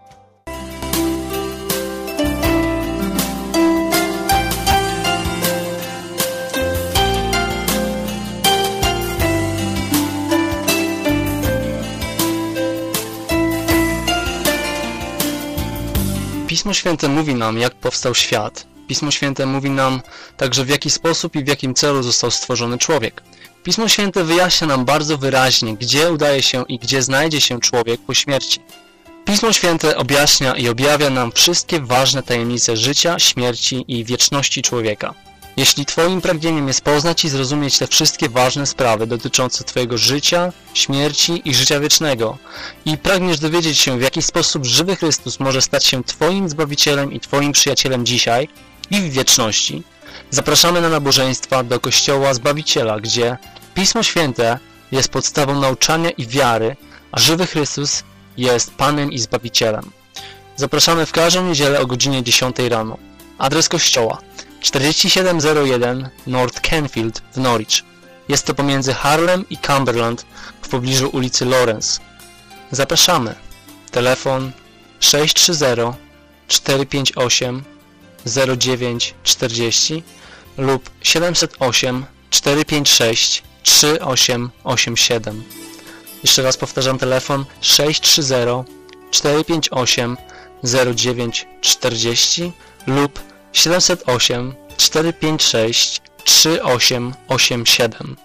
Pismo Święte mówi nam, jak powstał świat. Pismo Święte mówi nam także, w jaki sposób i w jakim celu został stworzony człowiek. Pismo Święte wyjaśnia nam bardzo wyraźnie, gdzie udaje się i gdzie znajdzie się człowiek po śmierci. Pismo Święte objaśnia i objawia nam wszystkie ważne tajemnice życia, śmierci i wieczności człowieka. Jeśli Twoim pragnieniem jest poznać i zrozumieć te wszystkie ważne sprawy dotyczące Twojego życia, śmierci i życia wiecznego i pragniesz dowiedzieć się, w jaki sposób żywy Chrystus może stać się Twoim Zbawicielem i Twoim przyjacielem dzisiaj i w wieczności, zapraszamy na nabożeństwa do Kościoła Zbawiciela, gdzie Pismo Święte jest podstawą nauczania i wiary, a żywy Chrystus jest Panem i Zbawicielem. Zapraszamy w każdą niedzielę o godzinie 10 rano. Adres kościoła: 4701 North Canfield w Norwich. Jest to pomiędzy Harlem i Cumberland w pobliżu ulicy Lawrence. Zapraszamy. Telefon 630 458 0940 lub 708 456 3887. Jeszcze raz powtarzam, telefon 630 458 0940 lub 708 456 3887.